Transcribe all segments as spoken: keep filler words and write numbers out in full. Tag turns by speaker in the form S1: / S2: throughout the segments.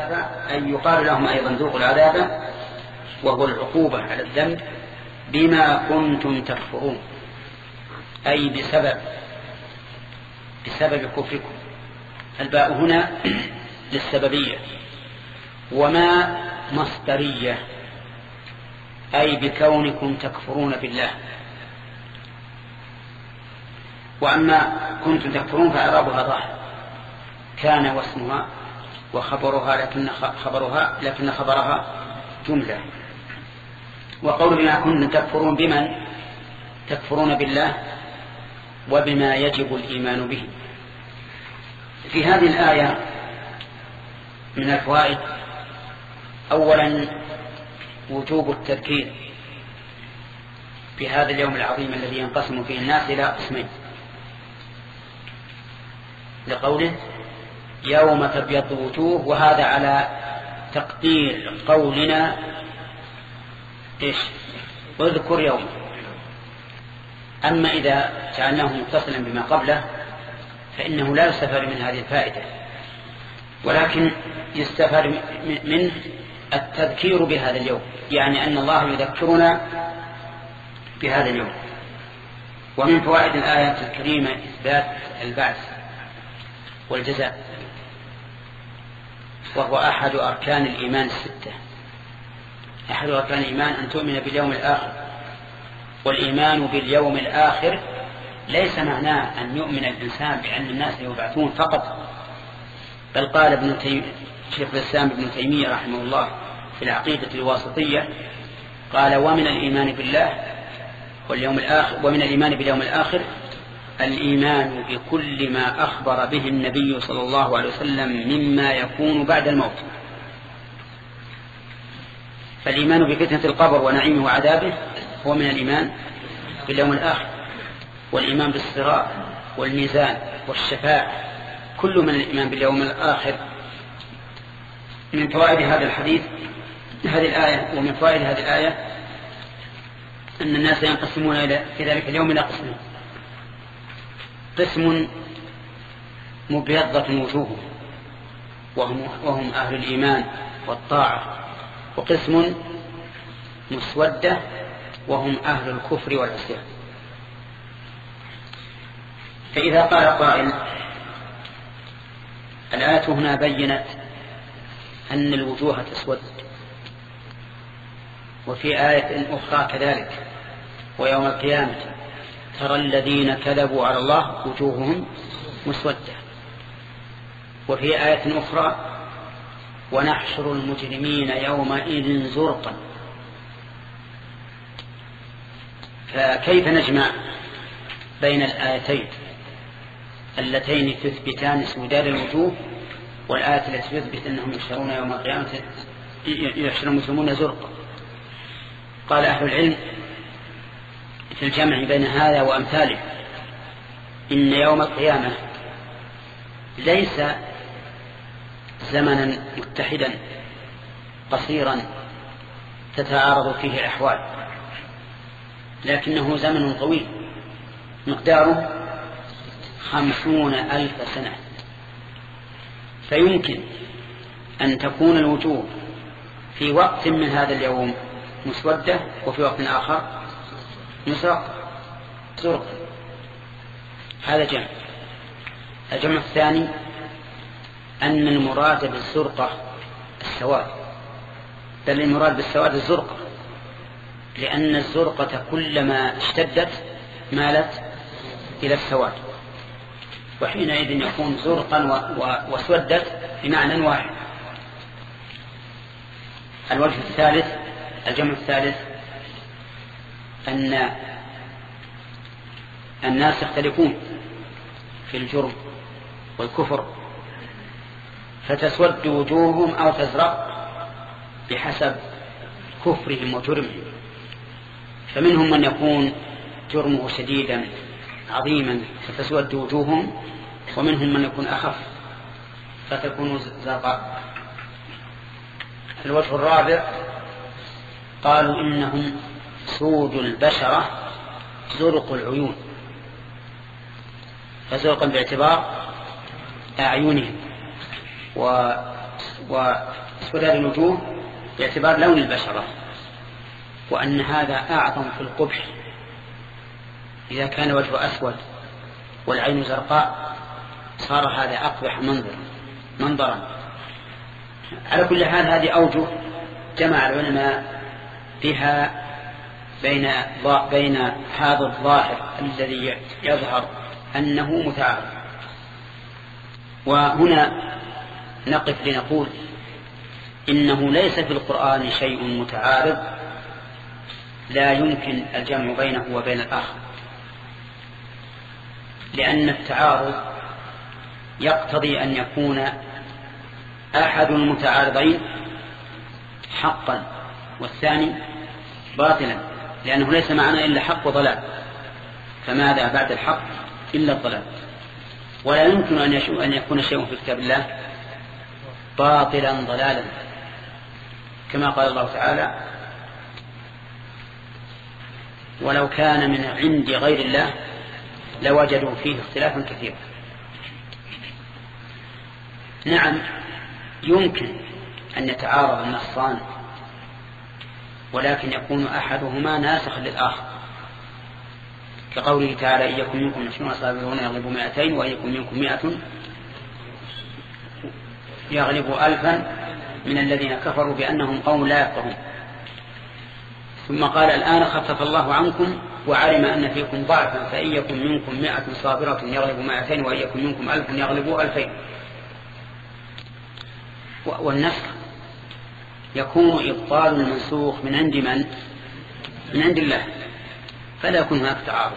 S1: أن يقال لهم أيضا ذوقوا العذاب وهو العقوبة على الذنب بما كنتم تكفرون، أي بسبب بسبب كفركم. الباء هنا للسببية، وما مصدرية أي بكونكم تكفرون بالله. وأما كنتم تكفرون فإعرابها ظاهر، كان واسمها وخبرها لكن خبرها لكن خبرها جملة. وقول بما كنتم تكفرون بمن تكفرون بالله وبما يجب الإيمان به. في هذه الآية من الفوائد أولا وجوب التذكير بهذا اليوم العظيم الذي ينقسم فيه الناس إلى قسمين، لقوله يوم تبيض وجوه، وهذا على تقدير قولنا إيش اذكر يوم. أما إذا جعلناه متصلا بما قبله فإنه لا يستفاد من هذه الفائدة، ولكن يستفاد منه التذكير بهذا اليوم، يعني أن الله يذكرنا بهذا اليوم. ومن فوائد الآية الكريمة إثبات البعث والجزاء، وهو أحد أركان الإيمان الستة. أحد أركان الإيمان أن تؤمن باليوم الآخر، والإيمان باليوم الآخر ليس معناه أن يؤمن الإنسان بأن الناس يبعثون فقط، بل قال ابن تيمية شيخ الإسلام ابن تيمية رحمه الله في العقيدة الواسطية، قال ومن الإيمان بالله واليوم الآخر ومن الإيمان باليوم الآخر الإيمان بكل ما أخبر به النبي صلى الله عليه وسلم مما يكون بعد الموت. فالإيمان بفتنة القبر ونعيمه وعذابه هو من الإيمان باليوم الآخر، والإيمان بالصراط والميزان والشفاعة كل من الإيمان باليوم الآخر. من فوائد هذا الحديث هذه الآية ومن فوائد هذه الآية أن الناس ينقسمون إلى في ذلك اليوم إلى قسمين: قسم مبيضة وجوههم وهم, وهم أهل الإيمان والطاعة، وقسم مسودة وهم أهل الكفر والعصيان. فإذا قال قائل الآية هنا بينت أن الوجوه تسود، وفي آية أخرى كذلك ويوم القيامة ترى الذين كذبوا على الله وجوههم مسودة، وفي آية أخرى ونحشر المجرمين يومئذ زرقا. فكيف نجمع بين الآيتين اللتين تثبتان سودان الوجوه والآية التي تثبت أنهم يحشرون يوم القيامة يحشر المسلمون زرقا؟ قال أهل العلم في الجمع بين هذا وأمثاله إن يوم القيامة ليس زمنا متحدا قصيرا تتعارض فيه الأحوال، لكنه زمن طويل مقداره خمسون ألف سنة. فيمكن أن تكون الوجوه في وقت من هذا اليوم مسودة وفي وقت آخر مسرق زرق. هذا جمع. الجمع الثاني أن المراد بالزرقة السواد، بل المراد بالسواد الزرقة، لأن الزرقة كلما اشتدت مالت إلى السواد، وحينئذ يكون زرقا وسودت بمعنى واحد. الوجه الثالث الجمع الثالث أن الناس يختلفون في الجرم والكفر، فتسود وجوههم أو تزرق بحسب كفرهم وجرمهم. فمنهم من يكون جرمه شديدا عظيما فتسود وجوههم، ومنهم من يكون أخف فتكون زرقاء. الوجه الرابع قالوا إنهم سود البشرة زرق العيون، فزرقا باعتبار أعينهم واسوداد الوجوه باعتبار لون البشرة، وأن هذا أعظم في القبح إذا كان وجهه أسود والعين زرقاء، صار هذا أقبح منظر منظرا. على كل حال هذه أوجه جمع العلماء بها بين بين هذا الظاهر الذي يظهر أنه متعارض. وهنا نقف لنقول إنه ليس في القرآن شيء متعارض لا يمكن الجمع بينه وبين الآخر، لأن التعارض يقتضي أن يكون أحد المتعارضين حقا والثاني باطلا، لأنه ليس معنا إلا حق وضلال، فماذا بعد الحق إلا الضلال. ولا يمكن أن يكون شيء في كتاب الله باطلا ضلالا، كما قال الله تعالى: ولو كان من عند غير الله لوجدوا فيه اختلافا كثيرا. نعم، يمكن أن يتعارض النصان، ولكن يكون أحدهما ناسخا للآخر، كقوله تعالى: إن يكن منكم عشرون صابرون يغلبوا مائتين، وإن يكن منكم مائة يغلبوا ألفا من الذين كفروا بأنهم قوم لا يفقهون. ثم قال: الآن خفف الله عنكم وعلم أن فيكم ضعفا، فإن يكن منكم مائة صابرة يغلبوا مائتين، وإن يكن منكم ألف يغلبوا ألفين. والنسخ يكون إبطال المنسوخ من عند من؟ من عند الله، فلا يكون هناك تعارض.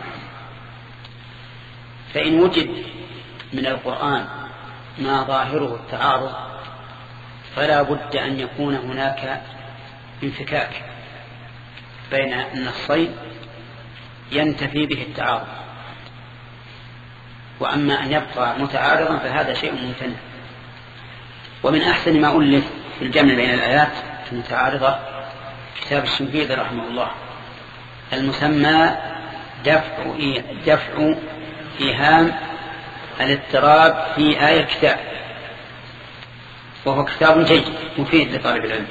S1: فإن وجد من القرآن ما ظاهره التعارض فلا بد أن يكون هناك انفكاك بين النصين ينتفي به التعارض. وأما أن يبقى متعارضا فهذا شيء ممتنع. ومن أحسن ما ألف في الجمع بين الآيات المتعارضة كتاب الشنقيطي رحمه الله المسمى دفع دفع إيهام الاضطراب في آية الكتاب، وهو كتاب جيد مفيد لطالب العلم.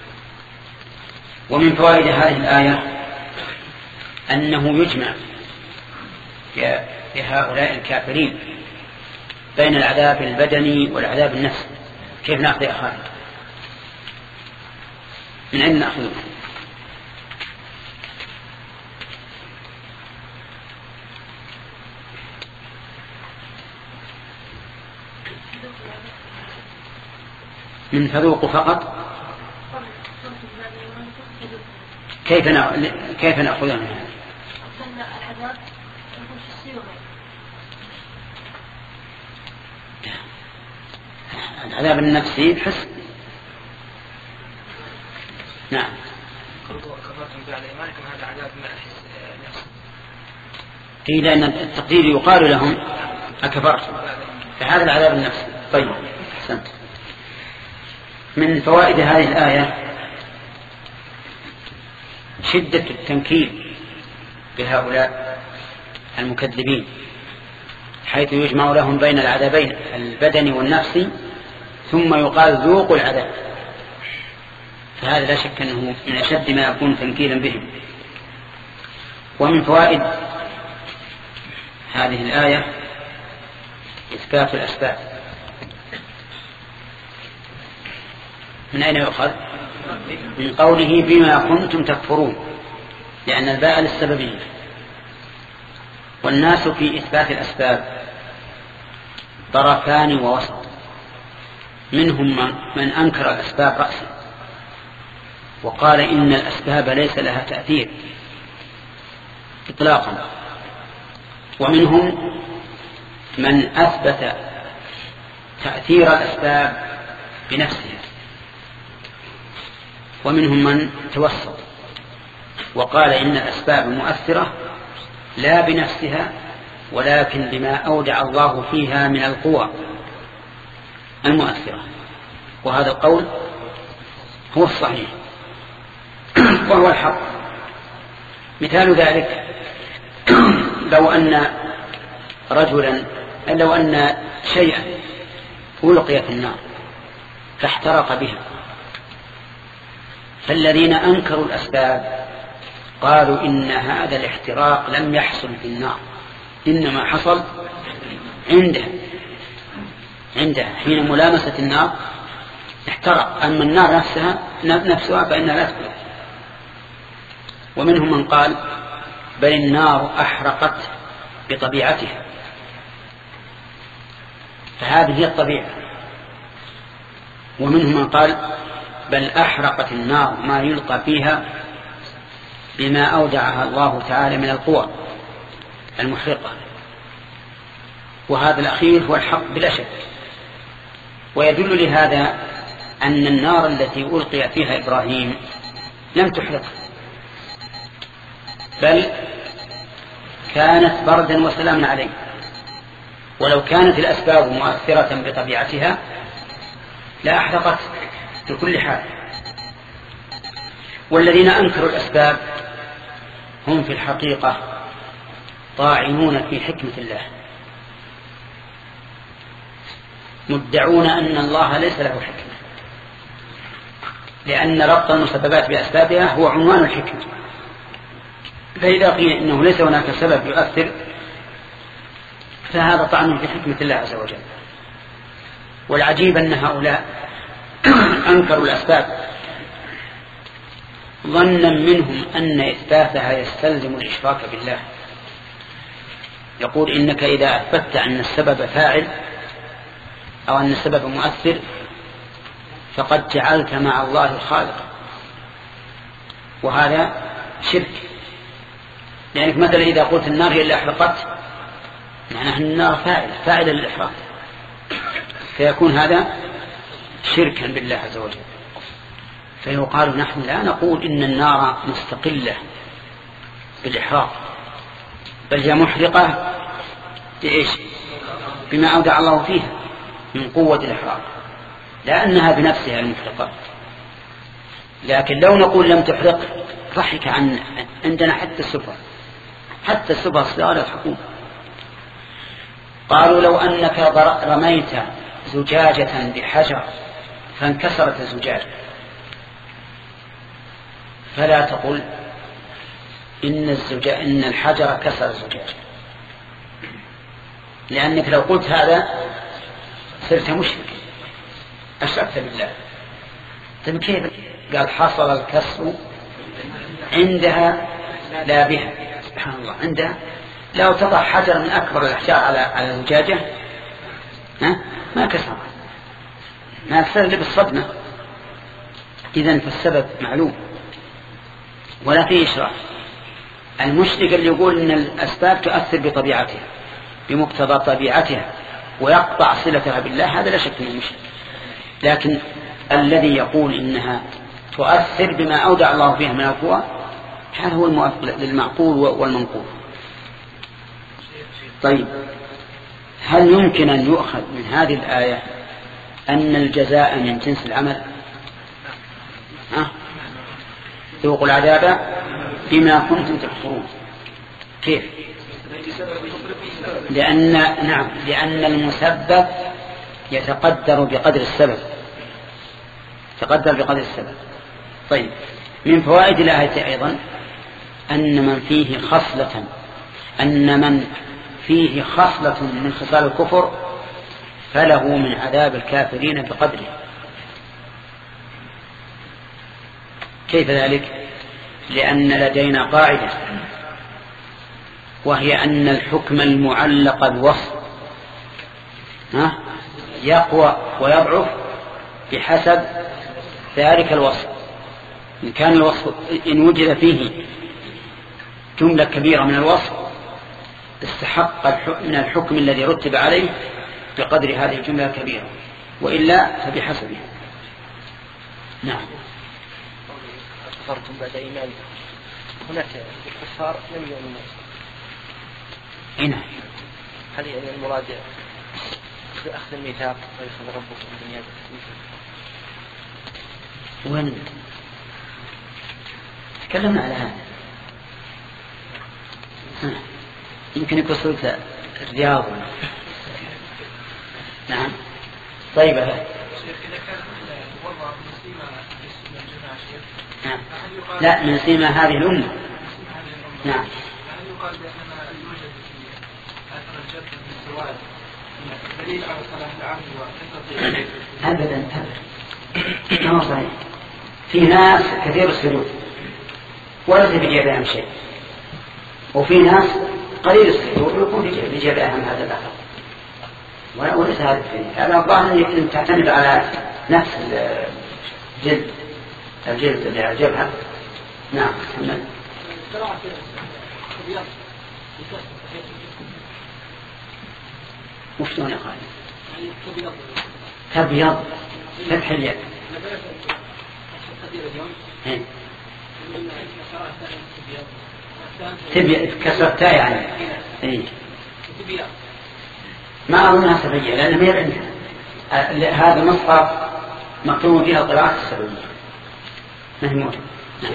S1: ومن فوائد هذه الآية أنه يجمع لهؤلاء الكافرين بين العذاب البدني والعذاب النفسي. كيف نأخذ يا خالد؟ من أين نأخذه؟ من فذوق فقط؟ كيف كيف نأخذه منها؟ العذاب النفسي بحسن. نعم. إيه، لأن التقدير يقال لهم أكفرتم، فهذا العذاب النفسي. طيب، أحسنت. من فوائد هذه الآية شدة التنكيل بهؤلاء المكذبين، حيث يجمع لهم بين العذابين البدني والنفسي ثم يقال ذوقوا العذاب، فهذا لا شك أنه من أشد ما يكون تنكيلا بهم. ومن فوائد هذه الآية إثبات الأسباب. من أين يؤخذ؟ من قوله بما كنتم تكفرون، لأن الباء للسببية. والناس في إثبات الأسباب طرفان ووسط، منهم من أنكر الأسباب رأسا وقال إن الأسباب ليس لها تأثير إطلاقا، ومنهم من أثبت تأثير الأسباب بنفسها، ومنهم من توسط وقال إن الأسباب مؤثرة لا بنفسها ولكن بما أودع الله فيها من القوى المؤثرة. وهذا القول هو الصحيح وهو الحق. مثال ذلك لو أن رجلا لو أن شيئا ألقي في النار فاحترق بها. فالذين أنكروا الأسباب قالوا إن هذا الاحتراق لم يحصل في النار، إنما حصل عندها عندها حين ملامسة النار احترق، أما النار نفسها نفسها فإنها لا تحرق. ومنهم من قال بل النار أحرقت بطبيعتها، فهذه هي الطبيعة. ومنهم من قال بل أحرقت النار ما يلقى فيها بما أودعها الله تعالى من القوى المحرقة، وهذا الأخير هو الحق بلا شك. ويدل لهذا أن النار التي ألقي فيها إبراهيم لم تحرق، بل كانت بردا وسلاما عليه، ولو كانت الأسباب مؤثرة بطبيعتها لا أحرقت بكل حال. والذين أنكروا الأسباب هم في الحقيقة طاعنون في حكمة الله، مدعون أن الله ليس له حكمة، لأن ربط المسببات بأسبابها هو عنوان الحكمة. فإذا قيل إنه ليس هناك سبب يؤثر فهذا طعن في حكمة الله عز وجل. والعجيب أن هؤلاء أنكروا الأسباب ظنا منهم أن إثباتها يستلزم الإشراك بالله. يقول إنك إذا أثبت أن السبب فاعل أو أن السبب مؤثر فقد جعلت مع الله الخالق، وهذا شرك. يعني مثلا إذا قلت النار هي اللي أحرقت معناها أن النار فاعل فاعل للإحراق، فيكون هذا شركا بالله عز وجل. فيقال نحن لا نقول إن النار مستقلة بالإحراق، بل هي محرقة بإيش؟ بما أودع الله فيها من قوة الإحراق، لا أنها بنفسها المحرقة. لكن لو نقول لم تحرق ضحك عن عندنا حتى السفر حتى السفر الصغار يضحكون. قالوا لو أنك رميت زجاجة بحجر فانكسرت الزجاجة فلا تقل إن, الزجاج إن الحجر كسر الزجاجة، لأنك لو قلت هذا صرت مشرك، أشركت بالله. طيب كيف؟ قال حصل الكسر عندها لا بها. سبحان الله، عندها. لو تضع حجر من أكبر الأحجار على على الزجاجة ها ما كسر، ما كسر إلا بالصدمة. إذن فالسبب معلوم ولا فيه إشراك. المشرك اللي يقول إن الأسباب تؤثر بطبيعتها بمقتضى طبيعتها ويقطع صلتها بالله هذا لا شك انه مشرك. لكن الذي يقول إنها تؤثر بما أودع الله فيها من القوى هذا هو الموافق للمعقول والمنقول. طيب هل يمكن أن يؤخذ من هذه الآية أن الجزاء من جنس العمل؟ ها؟ ذوقوا العذاب بما كنتم تكفرون. كيف؟ لأن نعم لأن المسبب يتقدر بقدر السبب تقدر بقدر السبب. طيب من فوائد الآية أيضا أن من فيه خصلة أن من فيه خصلة من خصال الكفر فله من عذاب الكافرين بقدره. كيف ذلك؟ لأن لدينا قاعدة وهي أن الحكم المعلق بوصف يقوى ويضعف بحسب ذلك الوصف. إن كان الوصف إن وجد فيه جملة كبيرة من الوصف استحق من الحكم الذي رتب عليه بقدر هذه الجملة الكبيرة، وإلا فبحسبه. نعم.
S2: كفرتم بعد إيمان هناك الكفار لم يؤمنوا
S1: هنا.
S2: هل يعني المراد بأخذ الميثاق ويأخذ ربكم من يد
S1: وين تكلمنا على هذا؟ يمكن يكون صوت الرياض. نعم. طيب هذا نعم. لا، من سيما هذه الأمة. نعم. أبدا أبدا ما هو صحيح. في ناس كثير السجود وليس في جيبهم شيء، وفي ناس قليل السجود ويكون في جيبهم هذا الآخر، وليس هذا الدين. هذا الظاهر أن تعتمد على نفس الجلد الجلد اللي على الجبهة. نعم. وشلون يا خالد؟ تبيض فتح اليد. تبيض كسرتها يعني. إيه. ما أظنها سبية لأنها ما عندها هذا مصحف مكتوب فيها قراءة السبية ما هي موجودة.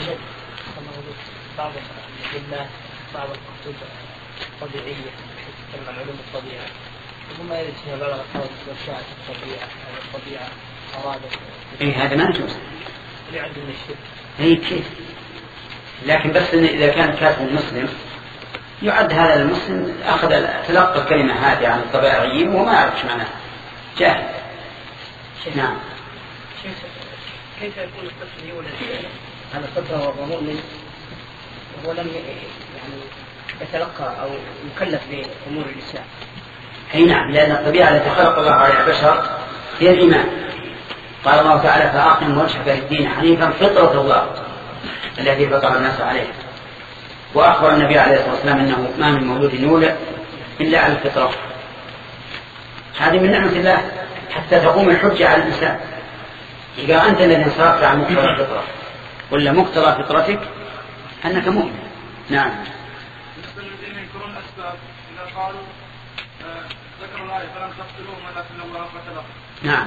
S2: بعض الأدلة بعض الكتب الطبيعية تتكلم عن علوم الطبيعة ثم يرد فيها بعض الألفاظ وشاءت الطبيعة الطبيعة أرادت.
S1: إيه هذا ما يجوز.
S2: اللي عنده من الشرك.
S1: إيه كيف؟ لكن بس إذا كان كاتب مسلم يعد هذا المسلم أخذ تلقى الكلمة هذه عن الطبيعيين وما يعرف معناها جاهل. نعم.
S2: كيف يكون الطفل يولد على الفطرة وهو مؤمن ولم يعني يتلقى أو يكلف بأمور الإسلام؟
S1: أي نعم، لأن الطبيعة التي خلق الله على البشر هي الإيمان. قال الله تعالى فأقم وجهك للدين حنيفا فطرة الله التي فطر الناس عليها. وأخبر النبي عليه الصلاة والسلام أنه ما من مولود يولد إلا على الفطرة. هذه من نعمة الله حتى تقوم الحجة على الإنسان. إذا أنت الذي انصرفت عن مقتضى الفطرة ولا مقتضى فطرتك أنك مؤمن. نعم.
S3: بالنسبة للذين ينكرون الأسباب إذا قالوا ذكروا الآية فلم تقتلوهم ولكن الله قتلهم.
S1: نعم.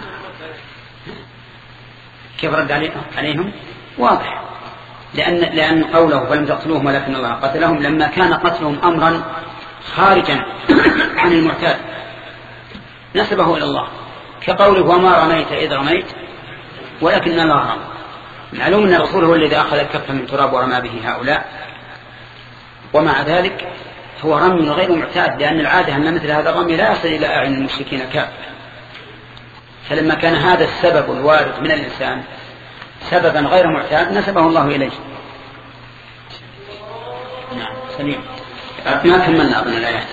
S1: كيف رد عليهم؟ واضح. لأن لأن قوله فلم تقتلوهم ولكن الله قتلهم لما كان قتلهم أمرا خارجا عن المعتاد نسبه إلى الله، كقوله وما رميت إذ رميت ولكن الله رمى. معلوم أن الرسول هو الذي أخذ الكفة من تراب ورمى به هؤلاء، ومع ذلك هو رمي غير معتاد، لأن العادة أن مثل هذا الرمي لا يصل إلى أعين المشركين كافة. فلما كان هذا السبب الوارد من الإنسان سببا غير معتاد نسبه الله إليه. نعم. سليم. ما كملنا أظن الآيات.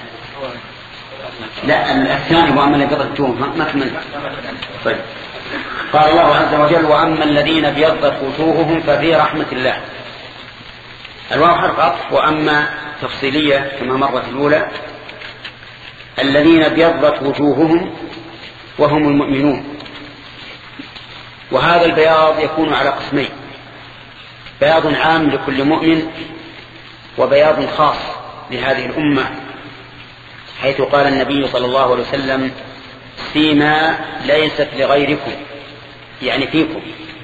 S1: لا الثاني وأما الذين ابيضت ما كملنا. طيب. قال الله عز وجل وأما الذين ابيضت وجوههم ففي رحمة الله. الواو حرف عطف وأما تفصيلية كما مرت الأولى. الذين ابيضت وجوههم وهم المؤمنون. وهذا البياض يكون على قسمين: بياض عام لكل مؤمن وبياض خاص لهذه الأمة، حيث قال النبي صلى الله عليه وسلم سيما ليست لغيركم، يعني فيكم،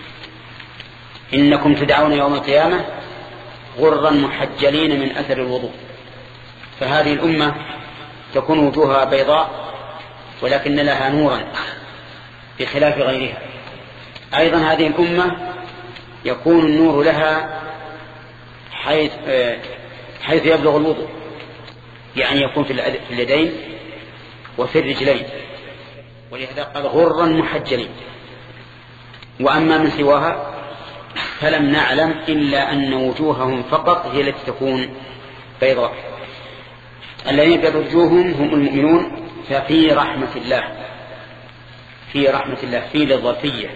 S1: إنكم تدعون يوم القيامة غرا محجلين من أثر الوضوء. فهذه الأمة تكون وجوهها بيضاء ولكن لها نورا بخلاف غيرها. أيضا هذه الأمة يكون النور لها حيث, حيث يبلغ الوضوء، يعني يكون في اليدين وفي الرجلين، ولهذا قال غرا محجلين. وأما من سواها فلم نعلم إلا أن وجوههم فقط هي التي تكون بيضاء. الذين يبيض وجوههم هم المؤمنون ففي رحمة الله. في رحمة الله في للظرفية.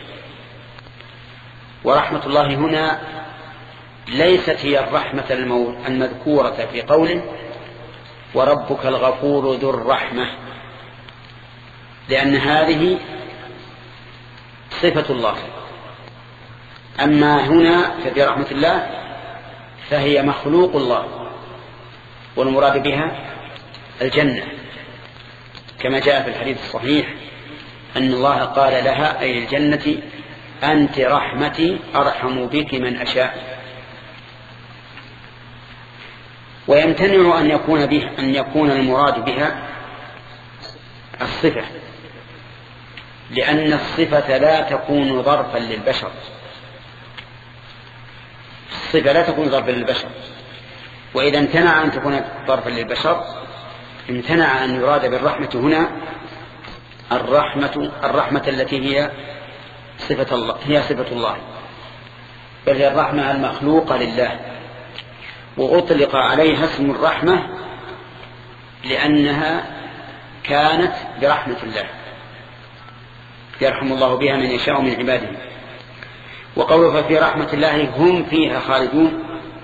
S1: ورحمة الله هنا ليست هي الرحمة المذكورة في قوله وربك الغفور ذو الرحمة، لأن هذه صفة الله. أما هنا ففي رحمة الله فهي مخلوق الله، والمراد بها الجنة، كما جاء في الحديث الصحيح أن الله قال لها أي الجنة أنت رحمتي أرحم بك من أشاء. ويمتنع أن يكون به أن يكون المراد بها الصفة، لأن الصفة لا تكون ظرفا للبشر، الصفة لا تكون ظرفا للبشر. وإذا امتنع أن تكون ظرفا للبشر امتنع أن يراد بالرحمة هنا الرحمة الرحمة التي هي صفة الله هي صفة الله، بل هي الرحمة المخلوقة لله. وأطلق عليها اسم الرحمة لأنها كانت برحمة الله يرحم الله بها من يشاء من عباده. وقوله ففي رحمة الله هم فيها خالدون،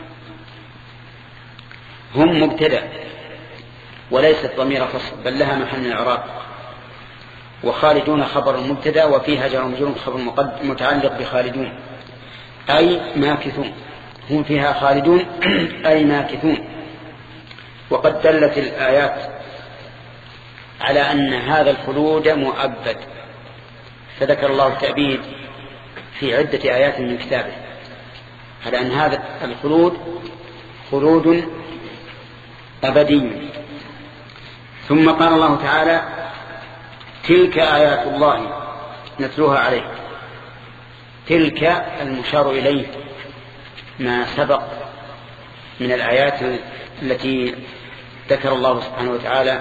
S1: هم مبتدأ وليست ضمير فصل بل لها محل من الإعراب، وخالدون خبر مبتدأ وفيها جار ومجرور خبر متعلق بخالدون أي ماكثون. هم فيها خالدون أي ماكثون. وقد دلت الآيات على أن هذا الخلود مؤبد، فذكر الله التأبيد في عدة آيات من كتابه على أن هذا الخلود خلود أبدي. ثم قال الله تعالى تلك آيات الله نتلوها عليك. تلك المشار إليه ما سبق من الآيات التي ذكر الله سبحانه وتعالى،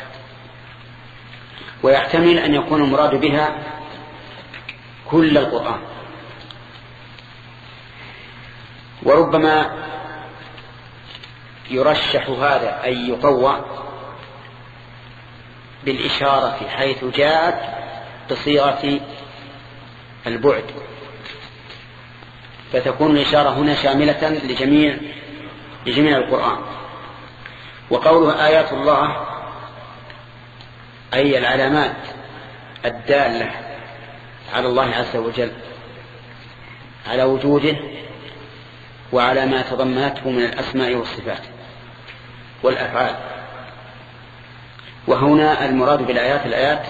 S1: ويحتمل أن يكون المراد بها كل القرآن. وربما يرشح هذا أي يقوى بالإشارة حيث جاءت بصيغة البعد، فتكون الإشارة هنا شاملة لجميع لجميع القرآن. وقوله آيات الله أي العلامات الدالة على الله عز وجل على وجوده وعلى ما تضمنته من الأسماء والصفات والأفعال. وهنا المراد بالآيات الآيات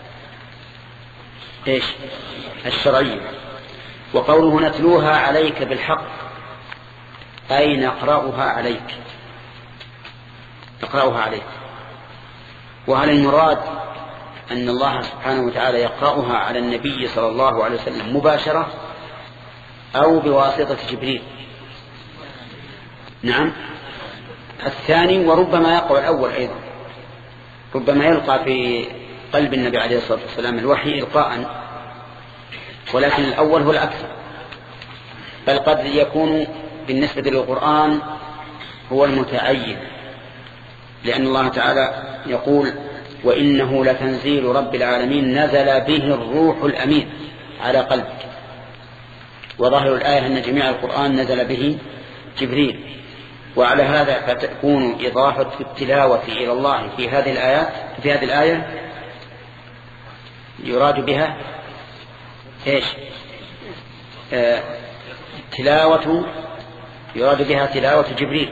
S1: إيش؟ الشرعية. وقوله نتلوها عليك بالحق أي نقرأها عليك نقرأها عليك. وهل المراد أن الله سبحانه وتعالى يقرأها على النبي صلى الله عليه وسلم مباشرة أو بواسطة جبريل؟ نعم الثاني، وربما يقع الأول أيضا، ربما يلقى في قلب النبي عليه الصلاة والسلام الوحي إلقاء، ولكن الأول هو الأكثر. بل قد يكون بالنسبة للقرآن هو المتعين، لأن الله تعالى يقول وإنه لتنزيل رب العالمين نزل به الروح الأمين على قلبك. وظاهر الآية أن جميع القرآن نزل به جبريل. وعلى هذا فتكون إضافة التلاوة إلى الله في هذه الآيات في هذه الآية يراد بها إيش؟ آه تلاوة يراد بها تلاوة جبريل،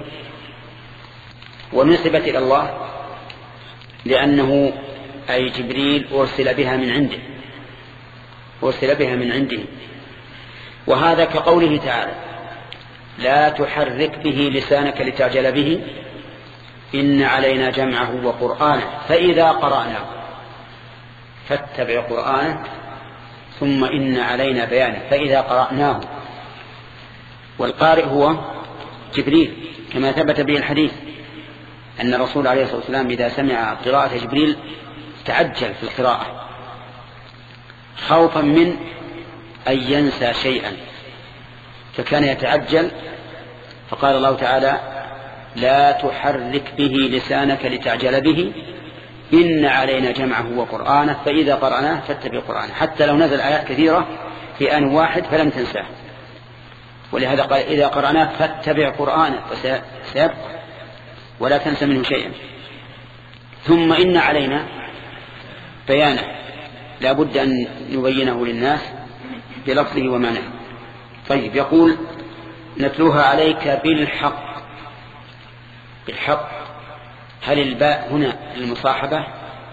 S1: ونسبت إلى الله لأنه أي جبريل أرسل بها من عنده أرسل بها من عنده. وهذا كقوله تعالى لا تحرك به لسانك لتعجل به إن علينا جمعه وقرآنه فإذا قرأناه فاتبع قرآنه ثم إن علينا بيانه فإذا قرأناه. والقارئ هو جبريل كما ثبت به الحديث أن الرسول عليه الصلاة والسلام إذا سمع قراءة جبريل تعجل في القراءة خوفا من أن ينسى شيئا، فكان يتعجل. فقال الله تعالى لا تحرك به لسانك لتعجل به إن علينا جمعه وقرآنه فإذا قرأناه فاتبع قرآنه، حتى لو نزل آيات كثيرة في آن واحد فلم تنساه. ولهذا قال إذا قرأناه فاتبع قرآنه فسيبقى ولا تنسى منه شيئا. ثم إن علينا بيانه، لا بد أن نبينه للناس بلفظه ومعناه. طيب يقول نتلوها عليك بالحق. بالحق هل الباء هنا للمصاحبة؟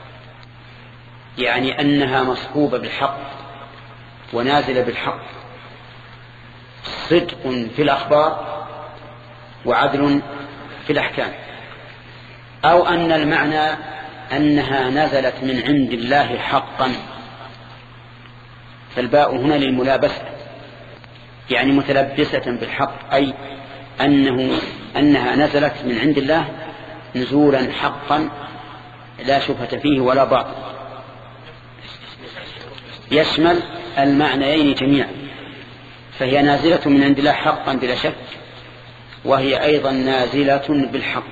S1: يعني أنها مصحوبة بالحق ونازلة بالحق، صدق في الأخبار وعدل في الأحكام، أو أن المعنى أنها نزلت من عند الله حقا، فالباء هنا للملابسة يعني متلبسة بالحق، أي أنه أنها نزلت من عند الله نزولا حقا لا شبهة فيه ولا باطل، يشمل المعنيين جميعا، فهي نازلة من عند الله حقا بلا شك، وهي أيضا نازلة بالحق.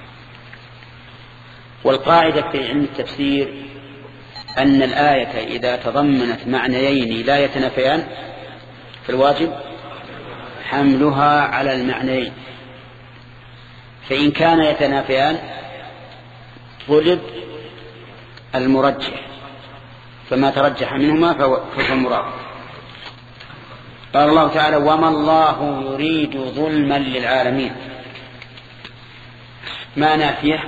S1: والقاعدة في علم التفسير أن الآية إذا تضمنت معنيين لا يتنافيان فالواجب حملها على المعنيين، فإن كان يتنافيان طلب المرجح، فما ترجح منهما فهو المراد. قال الله تعالى: وما الله يريد ظلما للعالمين. ما نافية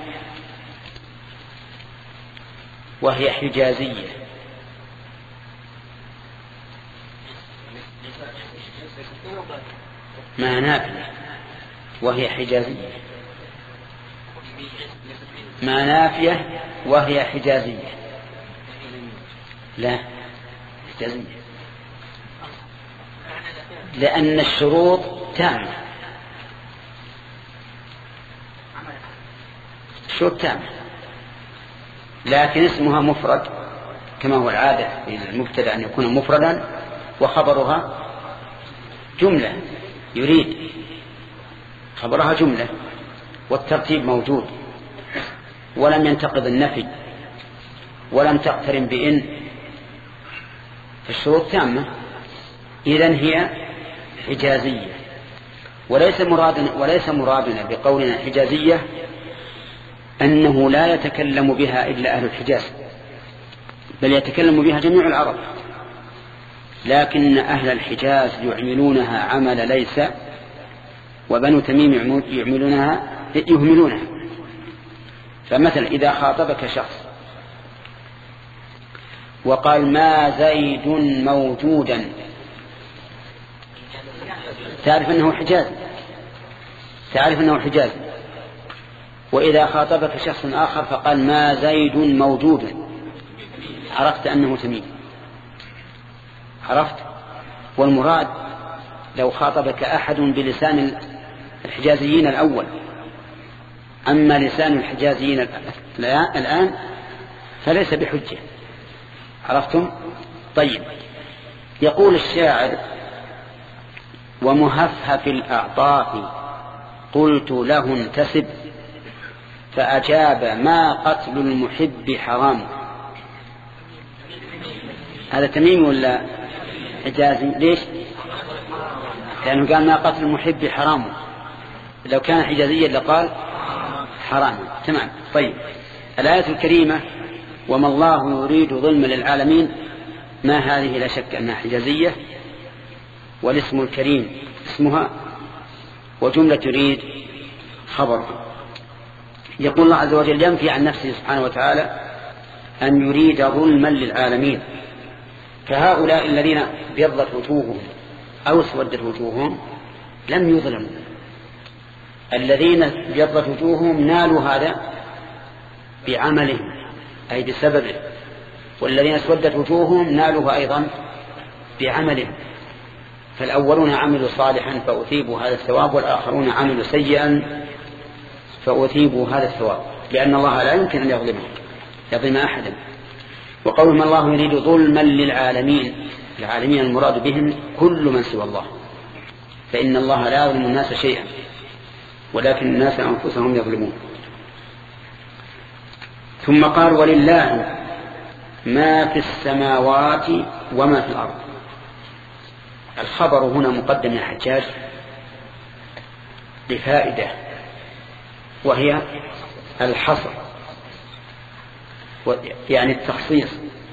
S1: وهي حجازية، ما نافية وهي حجازية، ما نافية وهي حجازية، لا حجازية، لأن الشروط تامة، الشروط تامة، لكن اسمها مفرد كما هو العادة في المبتدأ أن يكون مفردا وخبرها جملة، يريد خبرها جملة، والترتيب موجود، ولم ينتقض النفي ولم تقترن بإن، فالشروط تامة، إذن هي حجازية. وليس مرادنا وليس مرادنا بقولنا حجازية أنه لا يتكلم بها إلا أهل الحجاز، بل يتكلم بها جميع العرب، لكن أهل الحجاز يعملونها عمل ليس، وبنو تميم يعملونها يهملونها. فمثلا إذا خاطبك شخص وقال: ما زيد موجودا، تعرف أنه حجاز، تعرف أنه حجاز. وإذا خاطبك شخص آخر فقال: ما زيد موجود، عرفت أنه تميم، عرفت. والمراد لو خاطبك أحد بلسان الحجازيين الأول، أما لسان الحجازيين الآن فليس بحجة، عرفتم؟ طيب، يقول الشاعر: ومهفهف الأعطاف قلت له انتسب، فأجاب: ما قتل المحب حرام. هذا تميمي ولا حجازي؟ ليش؟ لأنه قال: ما قتل المحب حرام، لو كان حجازيا لقال حرام. تمام. طيب، الآية الكريمة: وما الله يريد ظلما للعالمين، ما هذه لا شك أنها حجازية، والاسم الكريم اسمها، وجملة يريد خبرها. يقول الله عز وجل ينفي عن نفسه سبحانه وتعالى أن يريد ظلما للعالمين، فهؤلاء الذين ابيضت وجوههم أو اسودت وجوههم لم يظلموا، الذين ابيضت وجوههم نالوا هذا بعملهم أي بسببه، والذين اسودت وجوههم نالوه أيضا بعملهم. فالأولون عملوا صالحا فأثيبوا هذا الثواب، والآخرون عملوا سيئا فأثيبوا هذا الثواب، لأن الله لا يمكن أن يظلمهم يظلم أحدا. وقول ما الله يريد ظلما للعالمين، العالمين المراد بهم كل من سوى الله، فإن الله لا يظلم الناس شيئا ولكن الناس أنفسهم يظلمون. ثم قال: ولله ما في السماوات وما في الأرض. الخبر هنا مقدم من الحجاج لفائدة، وهي الحصر، يعني التخصيص،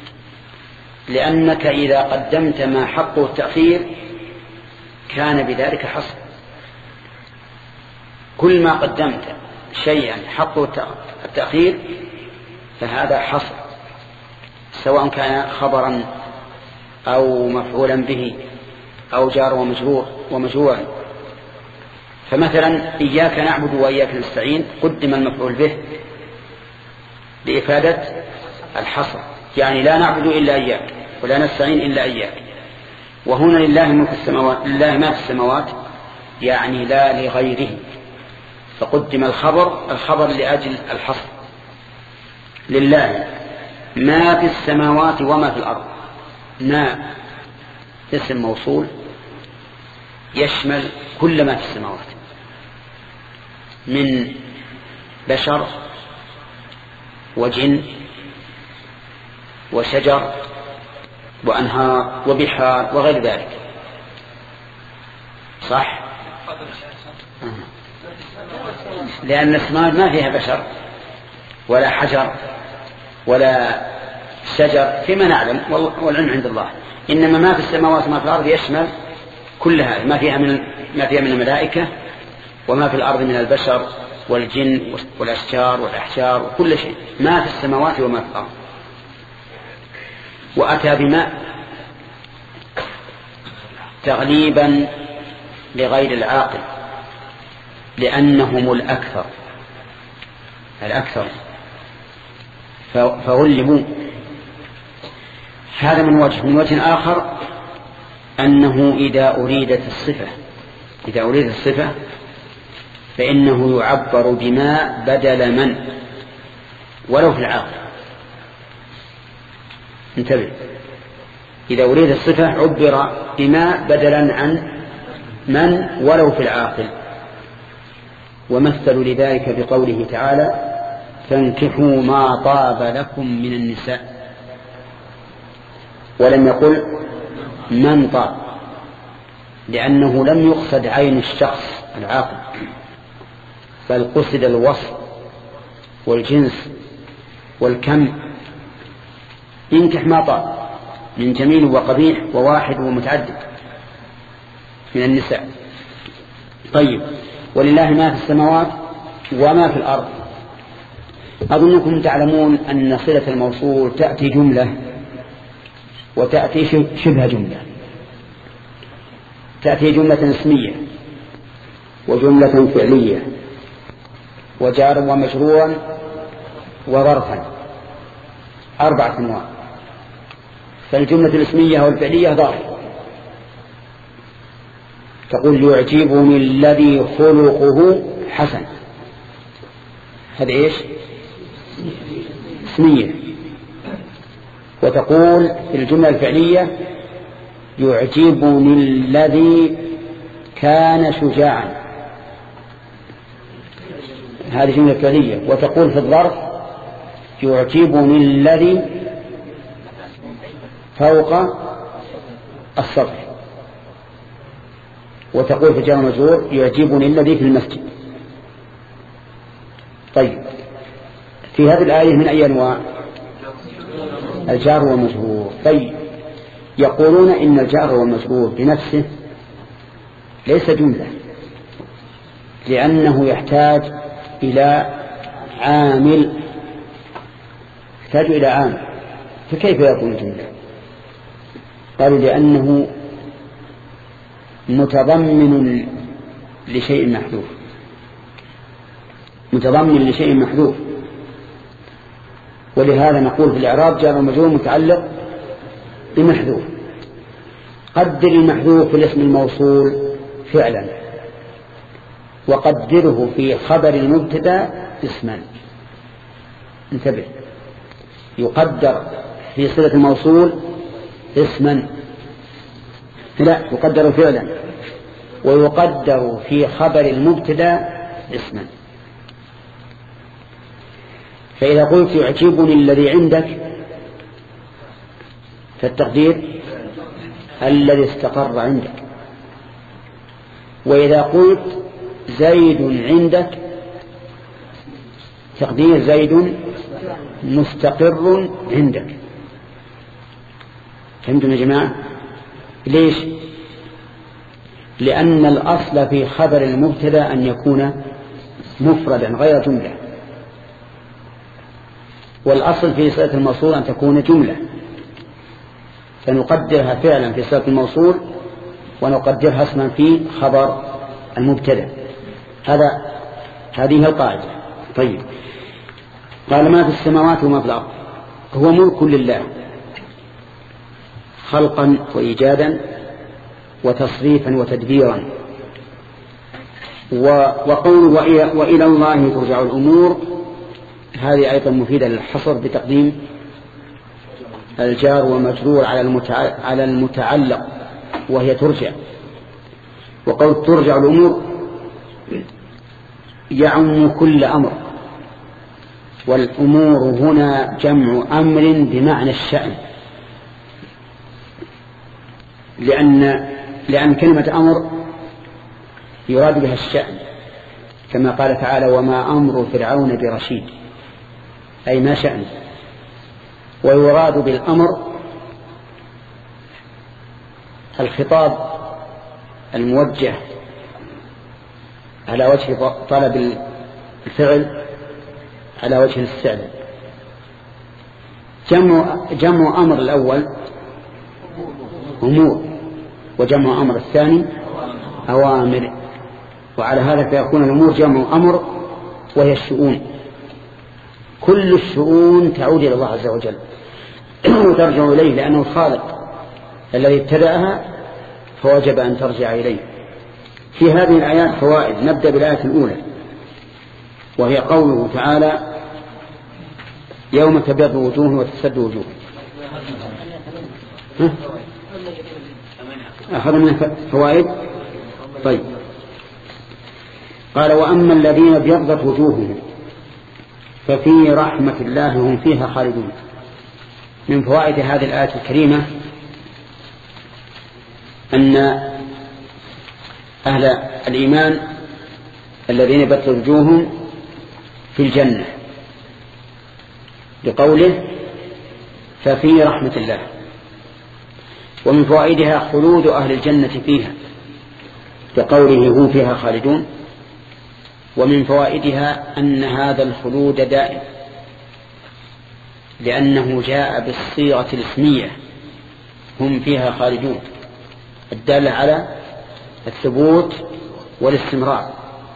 S1: لأنك إذا قدمت ما حقه التأخير كان بذلك حصر. كل ما قدمت شيئا حقه التأخير فهذا حصر، سواء كان خبرا أو مفعولا به أو جار ومجرور ومجرورا. فمثلا إياك نعبد وإياك نستعين قدم المفعول به لإفادة الحصر، يعني لا نعبد إلا إياك ولا نستعين إلا إياك. وهنا لله ملك السماوات، لله ما في السماوات يعني لا لغيره، فقدم الخبر الخبر لأجل الحصر. لله ما في السماوات وما في الأرض. ما اسم موصول يشمل كل ما في السماوات من بشر وجن وشجر وأنهار وبحار وغير ذلك. صح؟ لأن السماوات ما فيها بشر ولا حجر ولا شجر فيما نعلم والعلم عند الله، إنما ما في السماوات وما في الأرض يشمل كل هذا، ما فيها من ما فيها من الملائكة وما في الأرض من البشر والجن والأشجار والأحجار وكل شيء، ما في السماوات وما في الأرض. وأتى بماء تغليبا لغير العاقل لأنهم الأكثر الأكثر فغلبوا. هذا من وجه. من وجه آخر أنه إذا أريدت الصفة إذا أريدت الصفة فإنه يعبر بما بدل من ولو في العاقل. انتبه، إذا أريد الصفة عبر بما بدلا عن من ولو في العاقل. ومثلوا لذلك بقوله تعالى فانكحوا ما طاب لكم من النساء، ولم يقل من طاب لأنه لم يقصد عين الشخص العاقل، بل قصد الوصف والجنس والكم. ينكح ما طاب من جميل وقبيح وواحد ومتعدد من النساء. طيب، ولله ما في السماوات وما في الأرض. أظنكم تعلمون أن صلة الموصول تأتي جملة وتأتي شبه جملة. تأتي جملة اسمية وجملة فعلية وجار ومجرورا وظرفا، أربعة أنواع. فالجملة الاسمية والفعلية ظرف، تقول يعجبني الذي خلقه حسن، هذا إيش؟ اسمية. وتقول في الجملة الفعلية يعجبني الذي كان شجاعا، هذه جملة فعلية. وتقول في الظرف يعجبني الذي فوق السطح. وتقول في جار ومجرور يعجبني الذي في المسجد. طيب، في هذه الآية من أي أنواع؟ الجار والمجرور. طيب، يقولون إن الجار والمجرور بنفسه ليس جملة، لأنه يحتاج إلى عامل يحتاج إلى عامل فكيف يكون جملة؟ قالوا لأنه متضمن لشيء محذوف متضمن لشيء محذوف ولهذا نقول في الإعراب جار ومجرور متعلق بمحذوف. قدر المحذوف في الاسم الموصول فعلا، وقدره في خبر المبتدا اسما. انتبه، يقدر في صلة الموصول اسما، لا يقدر فعلا، ويقدر في خبر المبتدا اسما. فإذا قلت يعجبني الذي عندك فالتقدير الذي استقر عندك. وإذا قلت زيد عندك تقدير زيد مستقر عندك. فهمتم يا جماعة؟ ليش؟ لأن الأصل في خبر المبتدا أن يكون مفردا غير جملة، والأصل في صلة الموصول أن تكون جملة، فنقدرها فعلا في صلة الموصول ونقدرها اسما في خبر المبتدا. هذا هذه القاعدة. طيب، قال ما في السماوات وما في الأرض هو ملك لله خلقا وإيجادا
S4: وتصريفا وتدبيرا. وقول وإلى الله ترجع الأمور هذه أيضا مفيدة للحصر بتقديم الجار ومجرور على المتعلق وهي ترجع. وقول ترجع الأمور يعم كل أمر، والأمور هنا جمع أمر بمعنى الشأن، لأن لأن كلمة أمر يراد بها الشأن، كما قال تعالى وما أمر فرعون برشيد، أي ما شأن. ويراد بالأمر الخطاب الموجه على وجه طلب الفعل على وجه الاستعلاء. جمع, جمع أمر الأول أمور، وجمع أمر الثاني أوامر، وعلى هذا فيكون الأمور جمع أمر وهي الشؤون. كل الشؤون تعود إلى الله عز وجل وترجع إليه، لأنه الخالق الذي ابتدأها فوجب أن ترجع إليه. في هذه الآيات فوائد. نبدأ بالآية الأولى وهي قوله تعالى يوم تبيض وجوه وتسود وجوه. أخذ من فوائد. طيب قال وأما الذين ابيضت وجوههم ففي رحمة الله هم فيها خالدون. من فوائد هذه الآية الكريمة أن أهل الإيمان الذين ابيضت وجوههم في الجنة، بقوله ففي رحمة الله. ومن فوائدها خلود أهل الجنة فيها، بقوله هم فيها خالدون. ومن فوائدها أن هذا الخلود دائم، لأنه جاء بالصيغة الاسمية هم فيها خالدون الدالة على الثبوت والاستمرار.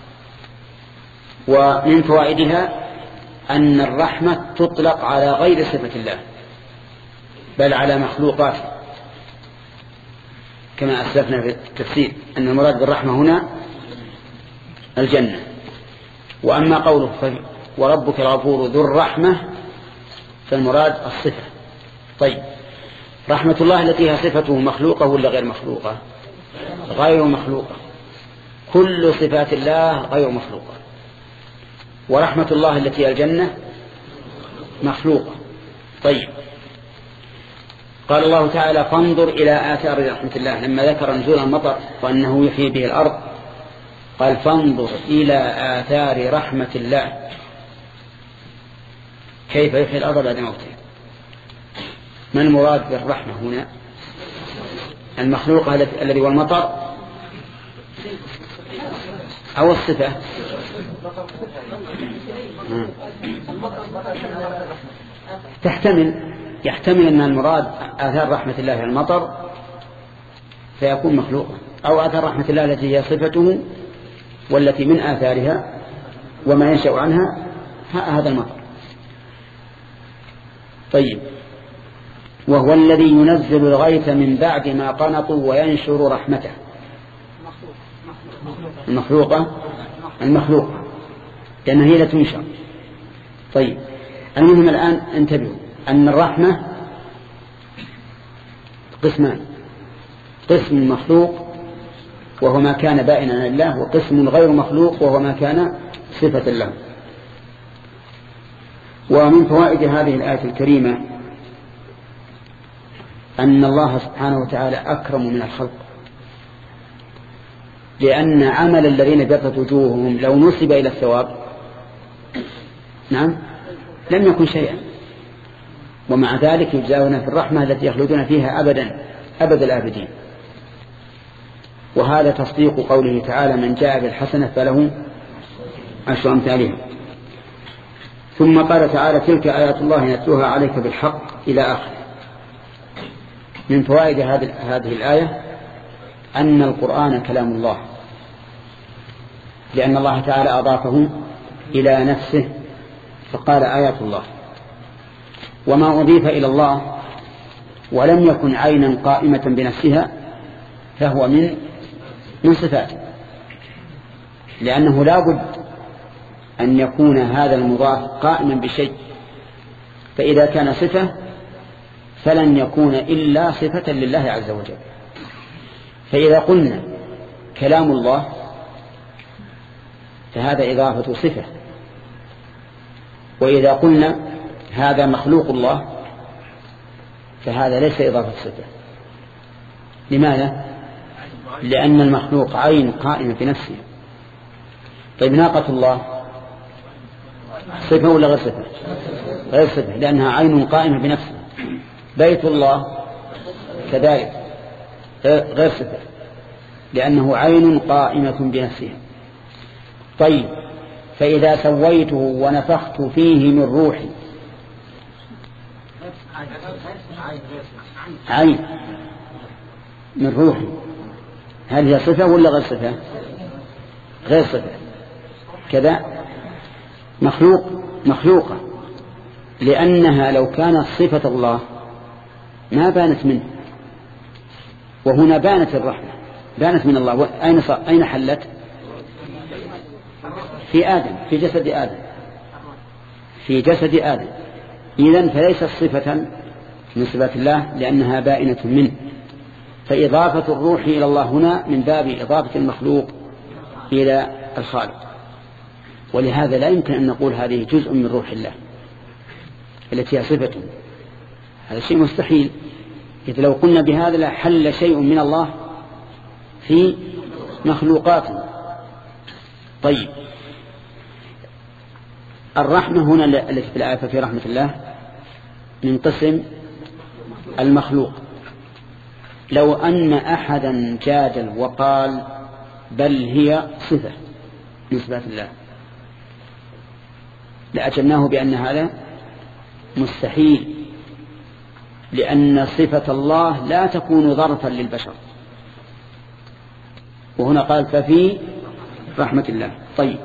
S4: ومن فوائدها أن الرحمة تطلق على غير صفة الله بل على مخلوقاته، كما أسلفنا في التفسير أن المراد بالرحمة هنا الجنة. وأما قوله وربك الغفور ذو الرحمة فالمراد الصفة. طيب رحمة الله التي هي صفته مخلوقة ولا غير مخلوقة؟ غير مخلوقة. كل صفات الله غير مخلوقة. ورحمة الله التي هي الجنة مخلوقة. طيب قال الله تعالى فانظر إلى آثار رحمة الله لما ذكر نزول المطر وأنه يحيي به الأرض، قال فانظر إلى آثار رحمة الله كيف يحيي الأرض بعد موتها. ما المراد بالرحمة هنا؟ المخلوق الذي هو المطر أو الصفة؟ تحتمل يحتمل أن المراد آثار رحمة الله المطر فيكون مخلوقا، أو آثار رحمة الله التي هي صفته والتي من آثارها وما ينشأ عنها هذا المطر. طيب وهو الذي ينزل الغيث من بعد ما قنطوا وينشر رحمته. المخلوقة المخلوقة لأنها هي لا تنشر. طيب المهم الآن انتبهوا أن الرحمة قسمان: قسم مخلوق وهو ما كان بائنا عن الله، وقسم غير مخلوق وهو ما كان صفة له. ومن فوائد هذه الآية الكريمة أن الله سبحانه وتعالى أكرم من الخلق، لأن عمل الذين ابيضت وجوههم لو نسب إلى الثواب نعم لم يكن شيئا، ومع ذلك يجزاون في الرحمة التي يخلدون فيها أبدا أبد الآبدين. وهذا تصديق قوله تعالى من جاء بالحسنة فله عشر أمثالها. ثم قال تعالى تلك آيات الله نتلوها عليك بالحق إلى آخر. من فوائد هذه الآية أن القرآن كلام الله، لأن الله تعالى أضافه إلى نفسه فقال آيات الله. وما أضيف إلى الله ولم يكن عينا قائمة بنفسها فهو من من صفاته، لأنه لا بد أن يكون هذا المضاف قائما بشيء، فإذا كان صفة فلن يكون إلا صفة لله عز وجل. فإذا قلنا كلام الله فهذا إضافة صفة، وإذا قلنا هذا مخلوق الله فهذا ليس إضافة صفة. لماذا؟ لأن المخلوق عين قائمة بنفسه. طيب ناقة الله صفة ولا غير صفة؟ غير صفة، لأنها عين قائمة بنفسها. بيت الله كذلك غير صفة، لأنه عين قائمة بنفسها. طيب فإذا سويته ونفخت فيه من روحي، عين من روحي، هل هي صفة ولا غير صفة؟ غير صفة. كذا مخلوق مخلوقة، لأنها لو كانت صفة الله ما بانت منه، وهنا بانت الرحمة، بانت من الله. أين أين حلت؟ في آدم، في جسد آدم، في جسد آدم. إذن فليست صفة من صفات الله لأنها بائنة منه. فإضافة الروح إلى الله هنا من باب إضافة المخلوق إلى الخالق، ولهذا لا يمكن أن نقول هذه جزء من روح الله التي هي صفة. هذا شيء مستحيل، إذ لو قلنا بهذا لحل شيء من الله في مخلوقاته. طيب الرحمة هنا التي في الآية في رحمة الله من قسم المخلوق. لو أن أحدا جادل وقال بل هي صفة من صفات الله لأجبناه بأن هذا مستحيل، لأن صفة الله لا تكون ظرفا للبشر، وهنا قال ففي رحمة الله. طيب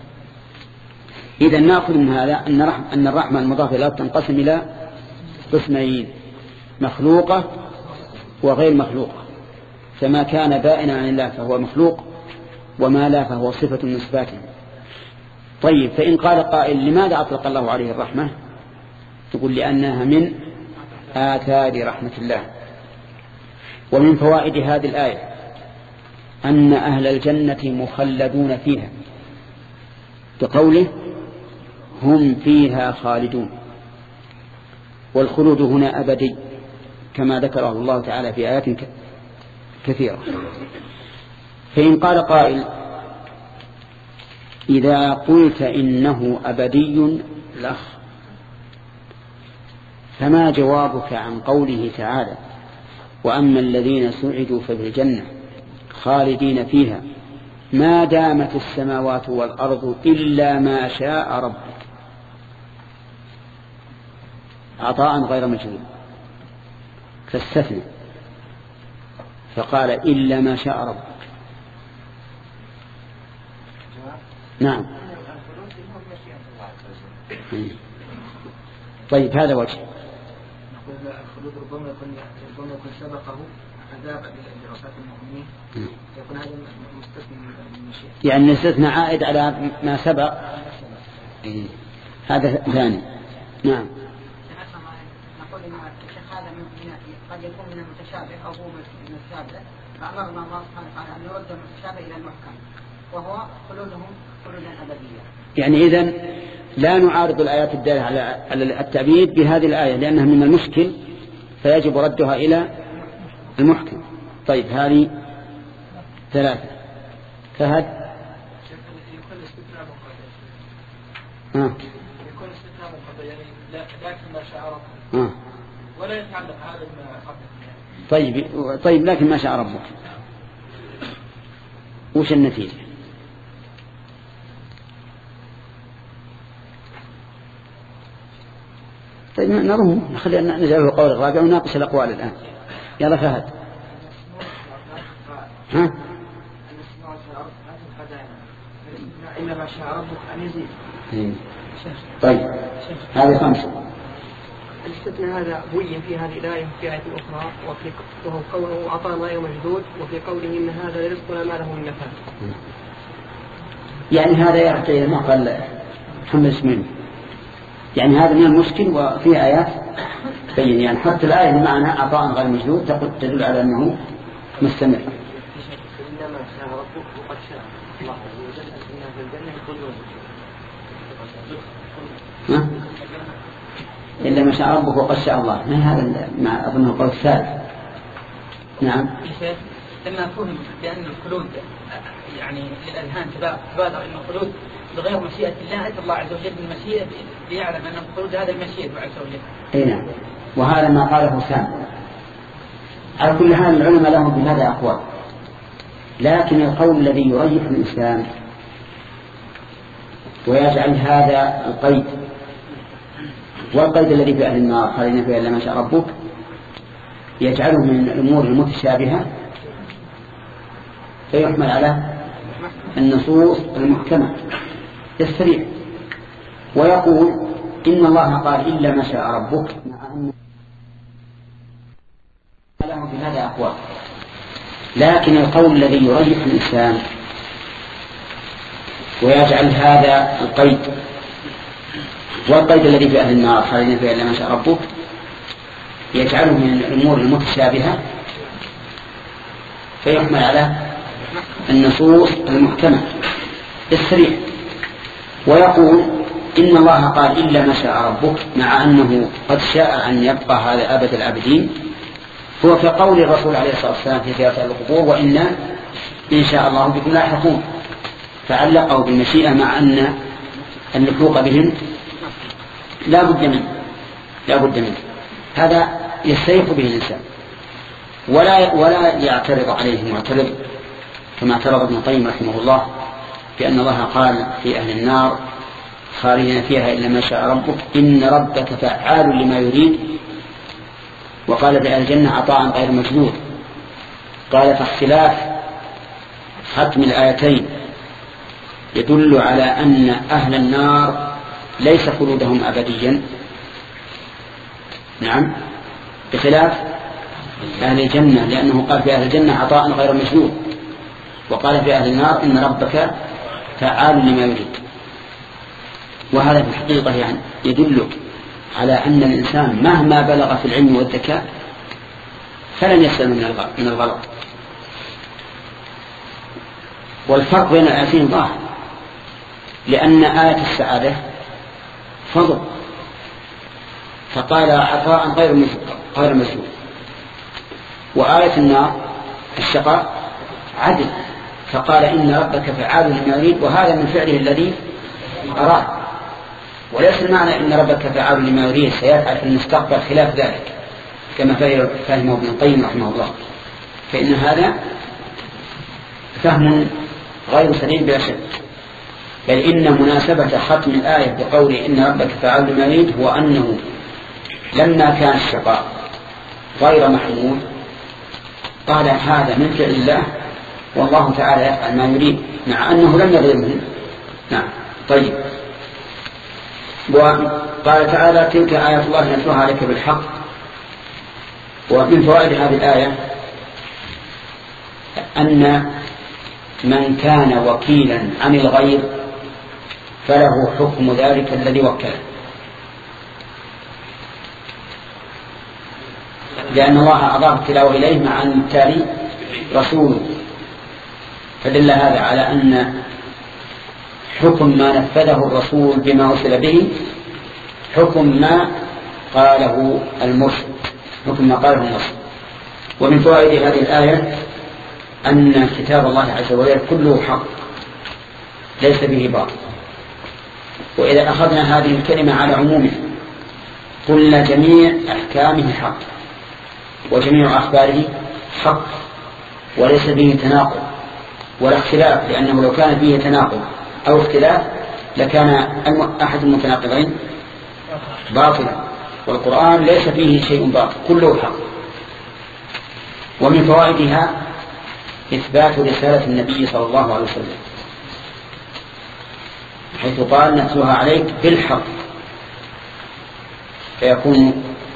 S4: إذا نأخذ من هذا أن الرحمة المضافة لا تنقسم إلى قسمين: مخلوقة وغير مخلوقة. فما كان بائنا عن الله فهو مخلوق، وما لا فهو صفة من صفاته. طيب فإن قال قائل لماذا أطلق الله عليه الرحمة؟ تقول لأنها من آثار رحمة الله. ومن فوائد هذه الآية أن أهل الجنة مخلدون فيها، بقوله هم فيها خالدون، والخلود هنا أبدي كما ذكره الله تعالى في آيات كثيرة. فإن قال قائل إذا قلت إنه أبدي لخ، فما جوابك عن قوله تعالى وأما الذين سعدوا ففي الجنة خالدين فيها ما دامت السماوات والأرض إلا ما شاء ربك، عطاء غير مجنون، فاستثنى فقال إلا ما شاء ربك. نعم. طيب هذا وجه.
S2: الخلود ربما يكون ربما يكون سبقه عذاب لرفات المؤمنين، يكون هذا مستثنى من المشيئة،
S4: يعني الاستثناء عائد على ما سبق. هذا ثاني. نعم.
S5: نقول إن الشيخ هذا قد يكون من المتشابه أو هو من الشابه، فأمرنا الله سبحانه وتعالى أن يرد المتشابه إلى المحكم، وهو خلودهم خلودا أبديا.
S4: يعني إذن لا نعارض الآيات الدالة على التعبيد بهذه الآية لأنها من المشكل، فيجب ردها إلى المحكم. طيب هذه ثلاثة. فهد
S3: يكون الاستثناء مقدر.
S4: آه.
S3: يكون الاستثناء مقدر يعني لكن ما شاء ربك.
S4: آه.
S3: ولا يتعلق هذا ما قبل.
S4: طيب طيب لكن ما شاء ربك، وش النتيجة؟ طيب نرمه، خلينا نجعله القول الرابع ونناقش الأقوال الآن. يلا فهد. ها؟
S2: إلا ما شاء ربك أن يزيد.
S4: طيب هذه خمسة.
S2: الاستثناء هذا بين في هذه الآية وفي آية أخرى وفي وهو قوله عطاء غير مجدود وفي قوله إن هذا لرزقنا ما له من نفاد.
S4: يعني هذا يرجع إلى ما قال محمد اسماعيل، يعني هذا من المشكل وفيه آيات بين، يعني حتى الآية بمعنى عطاء غير مجدود تدل على أنه مستمر.
S2: إنما شاء ربك وقد شاء الله عز وجل أن في الجنة يخلدون.
S4: إلا ما شاء ربك وقد شاء الله، ما هذا مع أظنه قول الثالث. نعم.
S5: لما فهم بأن الخلود يعني للأذهان تبادر إن الخلود بغير مشيئة الله، أتى الله عز وجل بالمشيئة ليعلم أن الخلود هذا المشيئة عز وجل.
S4: أي نعم، وهذا ما قاله سام. على كل حال العلماء لهم بهذا أقوال، لكن القول الذي يريح الإنسان ويجعل هذا القيد والقيد الذي في أهل النار خالدين فيها إلا ما شاء ربك يجعله من الأمور المتشابهة فيحمل على النصوص المحكمة السريع، ويقول إن الله قال إلا ما شاء ربك، مع أن له في هذا أقوال، لكن القول الذي يريح الإنسان ويجعل هذا القيد والقيد الذي في أهل النار خالدين فيها إلا ما شاء ربك يجعله من الأمور المتشابهة فيحمل على النصوص المحكمة السريع، ويقول إن الله قال إلا ما شاء ربك، مع أنه قد شاء أن يبقى هذا أبد العابدين، هو كقول الرسول عليه الصلاة والسلام في زيارة القبور وإنا إن شاء الله بكم لاحقون، فعلقه بالمشيئة مع أن اللحوق بهم لا بد منه لا بد منه هذا يستريح به الإنسان، ولا ولا يعترض عليه معترض كما اعترض ابن القيم رحمه الله بأن الله قال في أهل النار خالدين فيها إلا ما شاء ربك إن ربك فعال لما يريد، وقال في أهل الجنة عطاء غير مجدود. قال فاختلاف ختم الآيتين يدل على أن أهل النار ليس خلودهم أبديا، نعم، بخلاف أهل الجنة، لأنه قال في أهل الجنة عطاء غير مجدود، وقال في أهل النار إن ربك فعال لما يريد. وهذا في الحقيقة يعني يدل على أن الإنسان مهما بلغ في العلم والذكاء فلن يسلم من الغلط. والفرق بين الآيتين ظاهر، لأن آية السعادة فضل فقال عطاء غير مسلوب، وآية النار الشقاء عدل فقال إن ربك فعال لما يريد، وهذا من فعله الذي أراد، وليس المعنى إن ربك فعال لما يريد سيفعل في المستقبل خلاف ذلك كما فهمه ابن القيم رحمه الله، فإن هذا فهم غير سليم بلا شك، بل إن مناسبة ختم الآية بقول إن ربك فعال لما يريد هو أنه لما كان الشقاء غير محمود قال هذا من فعل الله والله تعالى يفعل ما يريد، مع أنه لم يظلمه. نعم. طيب، وقال تعالى تلك آيات الله نتلوها عليك بالحق. ومن فوائد هذه الآية أن من كان وكيلا عن الغير فله حكم ذلك الذي وكله، لأن الله أضاف التلاوة إليه مع أن التالي رسوله، فدل هذا على أن حكم ما نفذه الرسول بما أرسل به حكم ما قاله المرسل حكم ما قاله المرسل. ومن فوائد هذه الآية أن كتاب الله عز وجل كله حق ليس به باطل، وإذا أخذنا هذه الكلمة على عمومه قلنا جميع أحكامه حق وجميع أخباره حق وليس به تناقض ولا اختلاف، لأنه لو كان فيه تناقض أو اختلاف لكان أحد المتناقضين باطلا، والقرآن ليس فيه شيء باطل كله حق. ومن فوائدها إثبات رسالة النبي صلى الله عليه وسلم، حيث قال نتلوها عليك بالحق، فيكون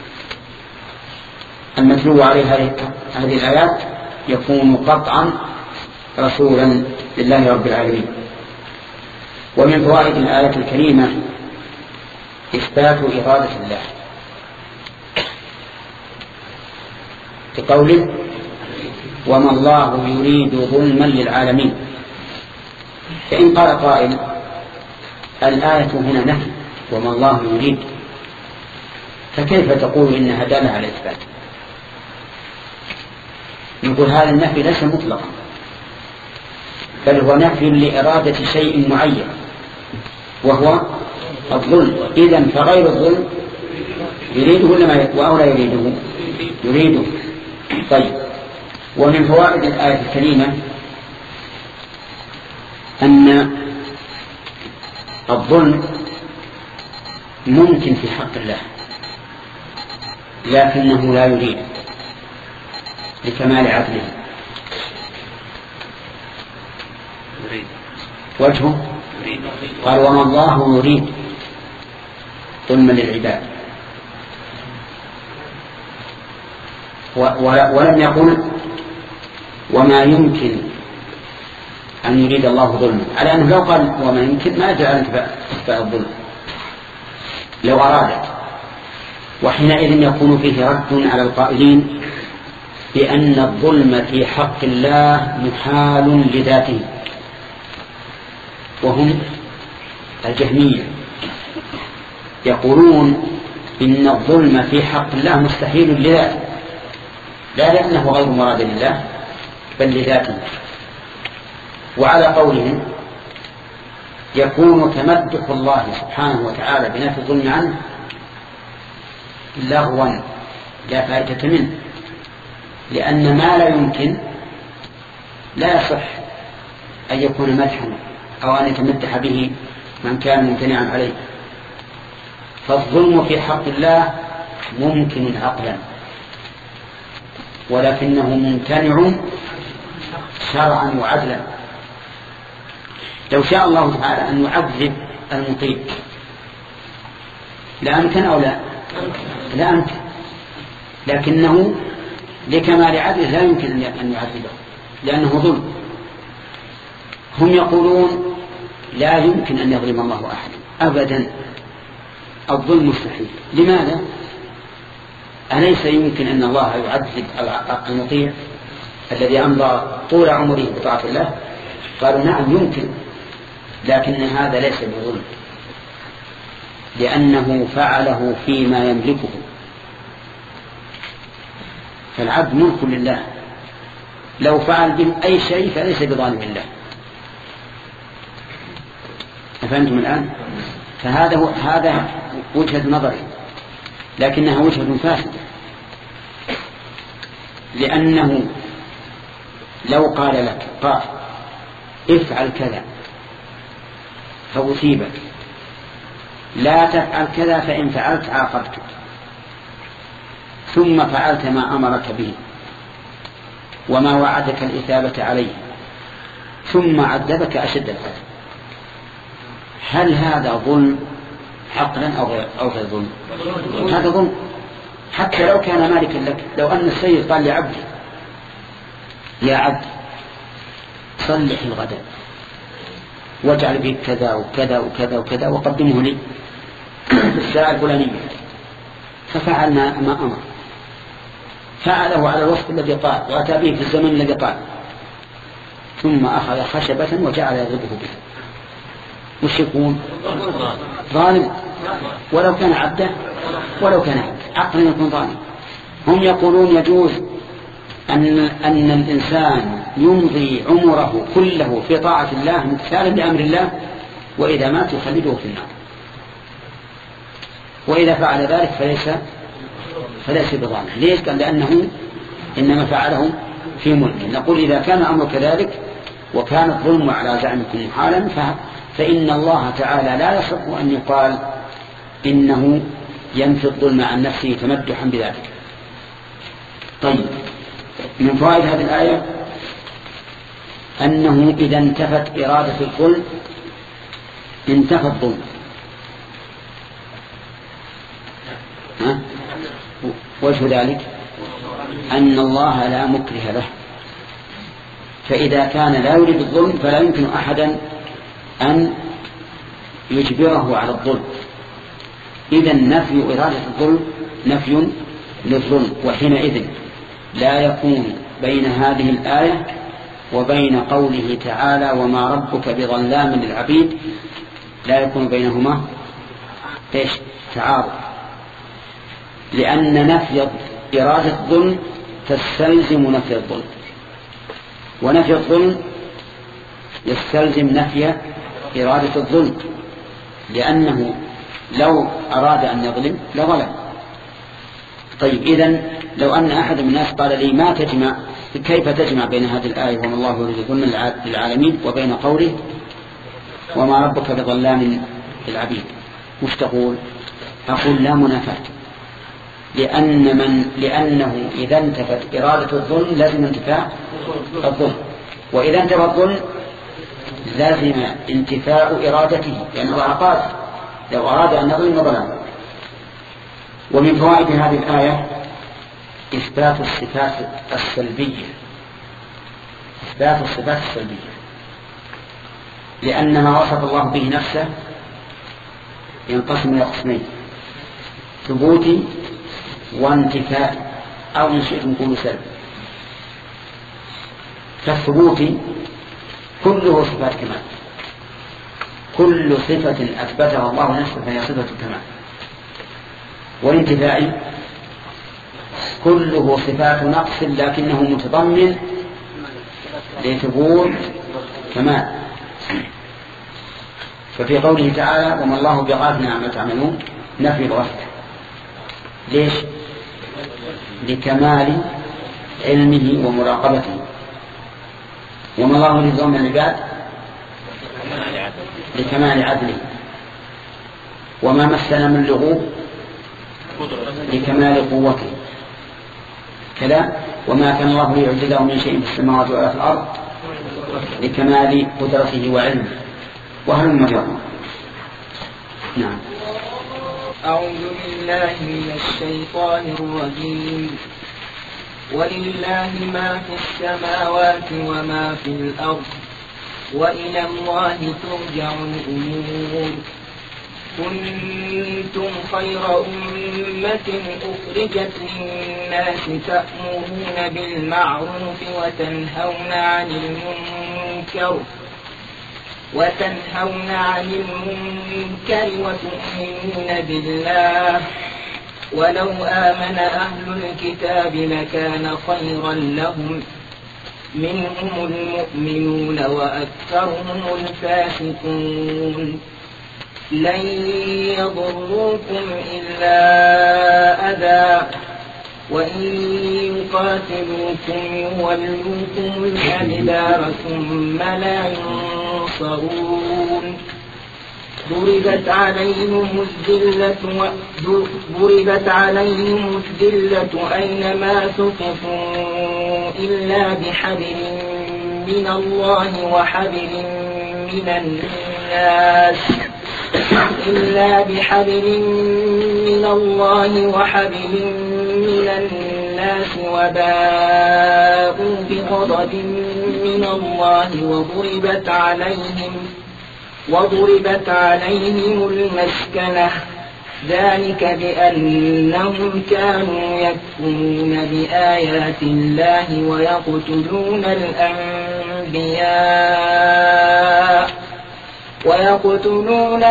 S4: المتلو عليه هذه الآيات يكون قطعا رسولا لله رب العالمين. ومن فوائد الآية الكريمة إثبات إرادة الله بقوله وما الله يريد ظلما للعالمين. فإن قال قائل الآية هنا نفي وما الله يريد، فكيف تقول إنها دالة على الإثبات؟ نقول هذا النفي ليس مطلقا، بل هو نفي لإرادة شيء معين وهو الظلم. إذن فغير الظلم يريده ولا أو لا يريده؟ يريده. طيب، ومن فوائد الآية الكريمة أن الظلم ممكن في حق الله لكنه لا يريد لكمال عدله. وجهه قال وما الله يريد ظلما للعباد، ولم يقل وما يمكن أن يريد الله ظلما، على أنه لو قال وما يمكن ما جعل انتفاء الظلم لو أراد، وحينئذ يكون فيه رد على القائلين بأن الظلم في حق الله محال لذاته، وهم الجهمية يقولون إن الظلم في حق الله مستحيل لذاته، لا لأنه غير مراد لله بل لذاته. وعلى قولهم يكون تمدح الله سبحانه وتعالى بنفي الظلم عنه لغوا لا فائدة منه، لأن ما لا يمكن لا يصح أن يكون مدحا أو أن يتمدح به من كان ممتنعا عليه. فالظلم في حق الله ممكن عقلا ولكنه ممتنع شرعا وعدلا. لو شاء الله تعالى أن يعذب المطيع لأمكن أو لا لا أمكن، لكنه لكمال عدله لا يمكن أن يعذبه لأنه ظلم. هم يقولون لا يمكن أن يظلم الله أحد أبدا، الظلم مستحيل. لماذا؟ أليس يمكن أن الله يعذب المطيع الذي أمضى طول عمره بطاعة الله؟ قالوا نعم يمكن، لكن هذا ليس بظلم لأنه فعله فيما يملكه، فالعبد ملك لله، لو فعل به أي شيء فليس بظالم الله. أفهمتم الآن؟ فهذا هو هذا وجهة نظري، لكنها وجهة فاسدة، لأنه لو قال لك قال افعل كذا فأصيبك، لا تفعل كذا فإن فعلت عاقبتك، ثم فعلت ما أمرك به وما وعدك الإثابة عليه ثم عذبك أشد العذاب، هل هذا ظلم عقلا أو غير ظلم؟ هذا ظلم، حتى لو كان مالكا لك. لو أن السيد قال لعبده يا عبد صلح الغداء واجعل به كذا وكذا وكذا وكذا وقدمه لي في الساعة الفلانية، ففعل ما أمر، فعله على الوصف الذي قال وأتى به في الزمن الذي قال، ثم أخذ خشبة وجعل يضربه بها، وش يكون؟ ظالم، ولو كان عبده ولو كان عبد عقلا يكون ظالم. هم يقولون يجوز أن, أن الإنسان يمضي عمره كله في طاعة الله امتثالا لأمر الله، وإذا مات يخلده في النار، وإذا فعل ذلك فليس فليس بظالم. ليش؟ قال لأنه إنما فعله في ملك. نقول إذا كان أمر كذلك وكان الظلم على زعمكم محالا فإن الله تعالى لا يصح أن يقال إنه ينفي الظلم عن نفسه تمدحا بذلك. طيب، من فوائد هذه الآية أنه إذا انتفت إرادة الظلم انتفى الظلم. وجه ذلك أن الله لا مكره له، فإذا كان لا يريد الظلم فلا يمكن أحدا أن يجبره على الظلم. إذن نفي إرادة الظلم نفي للظلم، وحينئذ لا يكون بين هذه الآية وبين قوله تعالى وما ربك بظلام للعبيد لا يكون بينهما إيش؟ تعارض، لأن نفي إرادة الظلم تستلزم نفي الظلم، ونفي الظلم يستلزم نفي إرادة الظلم، لأنه لو أراد أن يظلم لظلم. طيب إذن لو أن أحد من الناس قال لي ما تجمع، كيف تجمع بين هذه الآية وما الله يريد الظلم للعالمين وبين قوله وما ربك بظلام للعبيد، وش تقول؟ أقول لا منافاة، لأن من لأنه إذا انتفت إرادة الظلم لازم انتفاء الظلم، وإذا انتفى الظلم لازم انتفاء إرادته، لأن الله قال لو أراد أن يظلم ظلم. ومن فوائد هذه الآية إثبات الصفات السلبية، إثبات الصفات السلبية، لأن ما وصف الله به نفسه ينقسم إلى قسمين: ثبوتي وانتفاء، أو إن شئتم نقول سلب. فالثبوتي كله صفات كمال، كل صفة أثبتها الله نفسه فهي صفة كمال. والانتفاء كله صفات نقص لكنه متضمن لثبوت كمال. ففي قوله تعالى وما الله بغافل عما تعملون نفي الغفلة، ليش؟ لكمال علمه ومراقبته. وما الله يريد ظلم العباد لكمال عدله. وما مسنا من لغوب لكمال قوته. كلا وما كان الله ليعجزه من شيء في السماوات ولا في الأرض لكمال قدرته وعلمه. وهل مجرد. نعم.
S6: أعوذ بالله من الشيطان الرجيم. ولله ما في السماوات وما في الأرض وإلى الله ترجع الأمور. كنتم خير أمة أخرجت للناس تأمرون بالمعروف وتنهون عن المنكر وتنهون عن المنكر وتؤمنون بالله. ولو آمن أهل الكتاب لكان خيرا لهم منهم المؤمنون وأكثرهم الفاسقون. لن يضروكم إلا أذى وإن يقاتلوكم يولوكم الأدبار ثم لا ينصرون. ضربت عليهم الذلة ضربت عليهم الذلة أينما ثقفوا إلا بحبل من الله وحبل من الناس إلا بحبل من الله وحبل من الناس وباءوا بغضب من الله وضربت عليهم وضربت عليهم المسكنة. ذلك بأنهم كانوا يكفرون بآيات الله ويقتلون الأنبياء ويقتلون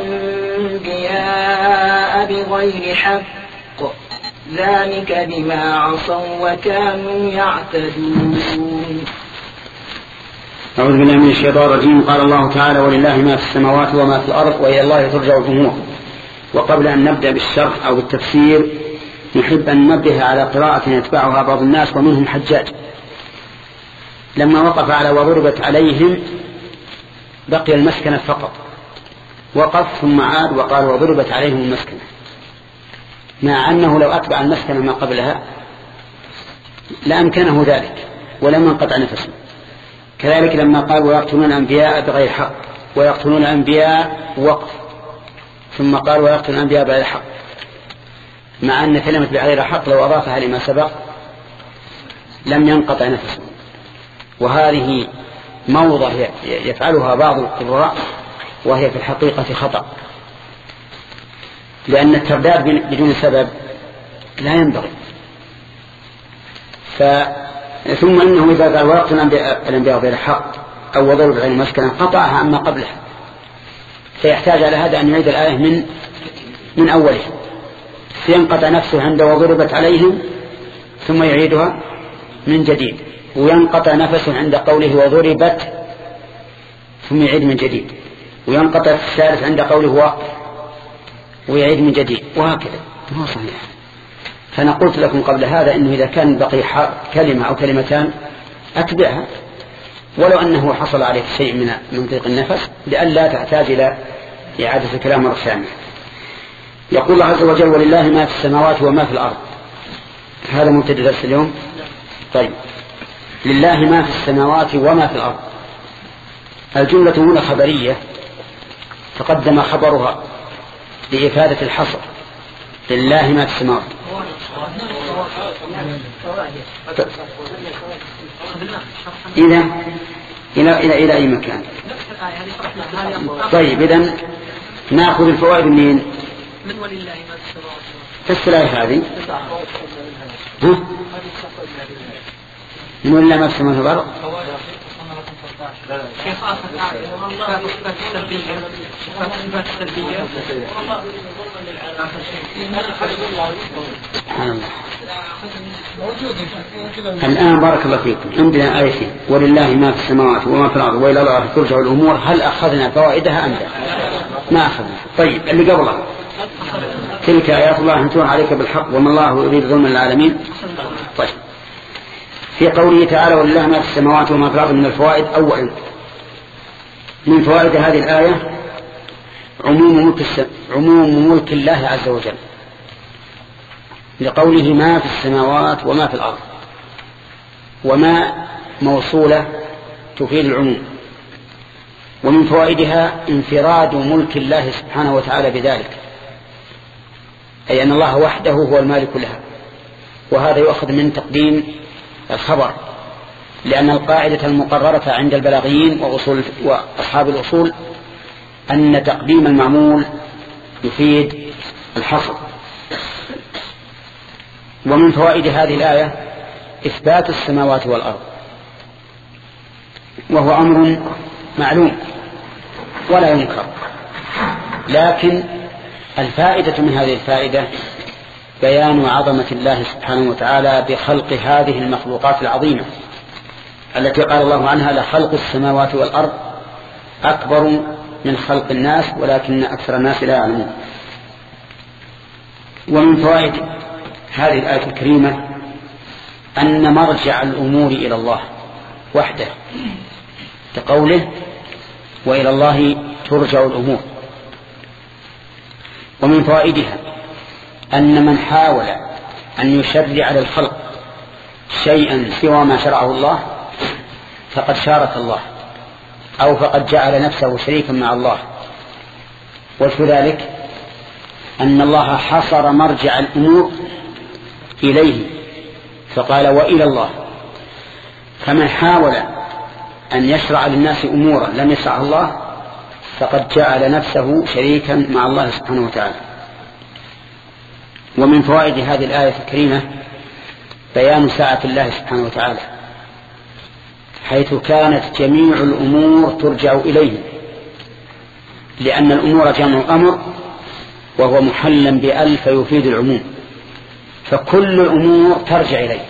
S6: الأنبياء بغير حق. ذلك بما عصوا وكانوا يعتدون.
S4: أعوذ بالله من الشيطان الرجيم. قال الله تعالى ولله ما في السماوات وما في الأرض وإلى الله ترجع الأمور. وقبل أن نبدأ بالشرح أو بالتفسير نحب أن ننبه على قراءة يتبعها بعض الناس ومنهم حجاج. لما وقف على وضربت عليهم بقي المسكنة فقط، وقف ثم عاد وقال وضربت عليهم المسكنة، مع أنه لو أتبع المسكنة ما قبلها لأمكنه ذلك ولم ينقطع نفسه. كذلك لما قال ويقتلون الأنبياء بغير حق، ويقتلون الأنبياء وقف، ثم قال ويقتلون الأنبياء بغير حق، مع أن كلمة بغير حق لو أضافها لما سبق لم ينقطع نفسه. وهذه موضة يفعلها بعض القراء وهي في الحقيقة خطأ، لأن الترداد بدون سبب لا ينبغي. ف... ثم إنه إذا قال وقت الأنبياء غير حق أو وضرب غير مسكنا قطعها عما قبلها، فيحتاج على هذا أن يعيد الآية من من أولها، فينقطع نفسه عند وضربت عليهم ثم يعيدها من جديد، وينقطع نفسه عند قوله وضربت ثم يعيد من جديد، وينقطع الثالث عند قوله ويعيد من جديد، وهكذا. هو صحيح. فأنا قلت لكم قبل هذا أنه إذا كان بقي كلمة أو كلمتان أتبعها ولو أنه حصل عليه شيء من من ضيق النفس، لئلا تحتاج إلى إعادة الكلام مرة ثانية. يقول الله عز وجل ولله ما في السماوات وما في الأرض. هذا مبتدأ درس اليوم. طيب، لله ما في السماوات وما في الأرض. الجملة هنا خبرية تقدم خبرها لإفادة الحصر. لله ما في السماوات. إلى إلى إلى إلى أي مكان. طيب، إذن نأخذ الفوائد منين؟
S2: من ولله ما في السماوات.
S4: في الآية هذه ها؟ من ولله ما في السماوات والأرض.
S2: كيف آخر آية صفات السلبية صفات السلبية
S4: سبحان الله. الآن بارك الله فيكم عندنا آيتين ولله ما في السماوات وما في الأرض وإلى الله ترجع الأمور. هل أخذنا فوائدها أم لا؟ ما أخذنا. طيب، اللي قبلها تلك آيات الله نتلوها عليك بالحق وما الله يريد ظلما للعالمين. طيب، في قوله تعالى ولله ما في السماوات وما في الأرض من الفوائد. أولا من فوائد هذه الآية عموم ملك, الس... عموم ملك الله عز وجل، لقوله ما في السماوات وما في الأرض، وما موصولة تفيد العموم. ومن فوائدها انفراد ملك الله سبحانه وتعالى بذلك، أي أن الله وحده هو المالك لها. وهذا يؤخذ من تقديم الخبر، لأن القاعدة المقررة عند البلاغيين وأصول وأصحاب الأصول أن تقديم المعمول يفيد الحصر. ومن فوائد هذه الآية إثبات السماوات والأرض، وهو أمر معلوم ولا ينكر، لكن الفائدة من هذه الفائدة بيان عظمة الله سبحانه وتعالى بخلق هذه المخلوقات العظيمة التي قال الله عنها لخلق السماوات والأرض أكبر من خلق الناس ولكن أكثر الناس لا يعلمون. ومن فوائد هذه الآية الكريمة أن مرجع الأمور إلى الله وحده، كقوله وإلى الله ترجع الأمور. ومن فوائدها أن من حاول أن يشرع على الخلق شيئا سوى ما شرعه الله فقد شارك الله، أو فقد جعل نفسه شريكا مع الله. وفي ذلك أن الله حصر مرجع الأمور إليه فقال وإلى الله، فمن حاول أن يشرع للناس أمورا لم يشرع الله فقد جعل نفسه شريكا مع الله سبحانه وتعالى. ومن فوائد هذه الآية الكريمة بيان سعة الله سبحانه وتعالى، حيث كانت جميع الأمور ترجع إليه، لأن الأمور جمع أمر وهو محلا بأل فيفيد العموم، فكل الأمور ترجع إليه،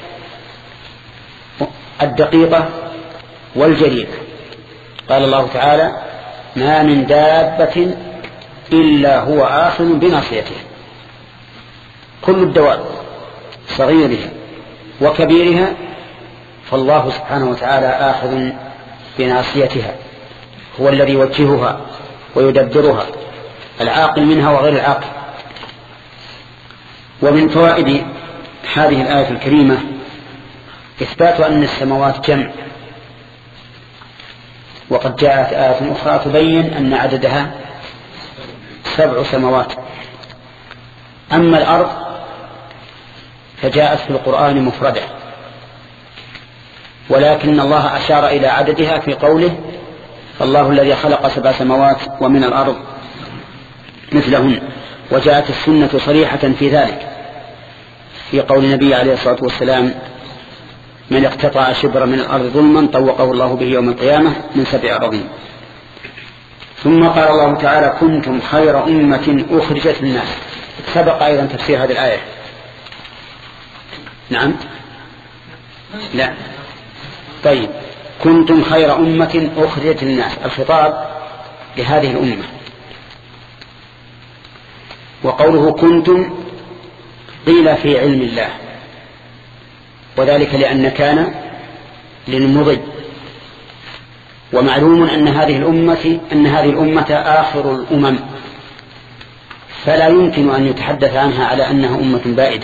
S4: الدقيقة والجليلة. قال الله تعالى ما من دابة إلا هو آخذ بناصيته. كل الدواب صغيرها وكبيرها فالله سبحانه وتعالى آخذ بناصيتها، هو الذي يوجهها ويدبرها، العاقل منها وغير العاقل. ومن فوائد هذه الآية الكريمة إثبات أن السماوات جمع، وقد جاءت آية أخرى تبين أن عددها سبع سماوات. أما الأرض فجاءت في القرآن مفردة ولكن الله أشار إلى عددها في قوله الله الذي خلق سبع سماوات ومن الأرض مثلهن. وجاءت السنة صريحة في ذلك في قول النبي عليه الصلاة والسلام من اقتطع شبرا من الأرض ظلما طوقه الله به يوم القيامة من سبع أراضين. ثم قال الله تعالى كنتم خير أمة أخرجت للناس. سبق أيضا تفسير هذه الآية. نعم لا طيب كنتم خير أمة أخرجت للناس، الخطاب لهذه الأمة. وقوله كنتم قيل في علم الله، وذلك لأن كان للمضي، ومعلوم أن هذه الأمة أن هذه الأمة آخر الأمم، فلا يمكن أن يتحدث عنها على أنها أمة بائدة.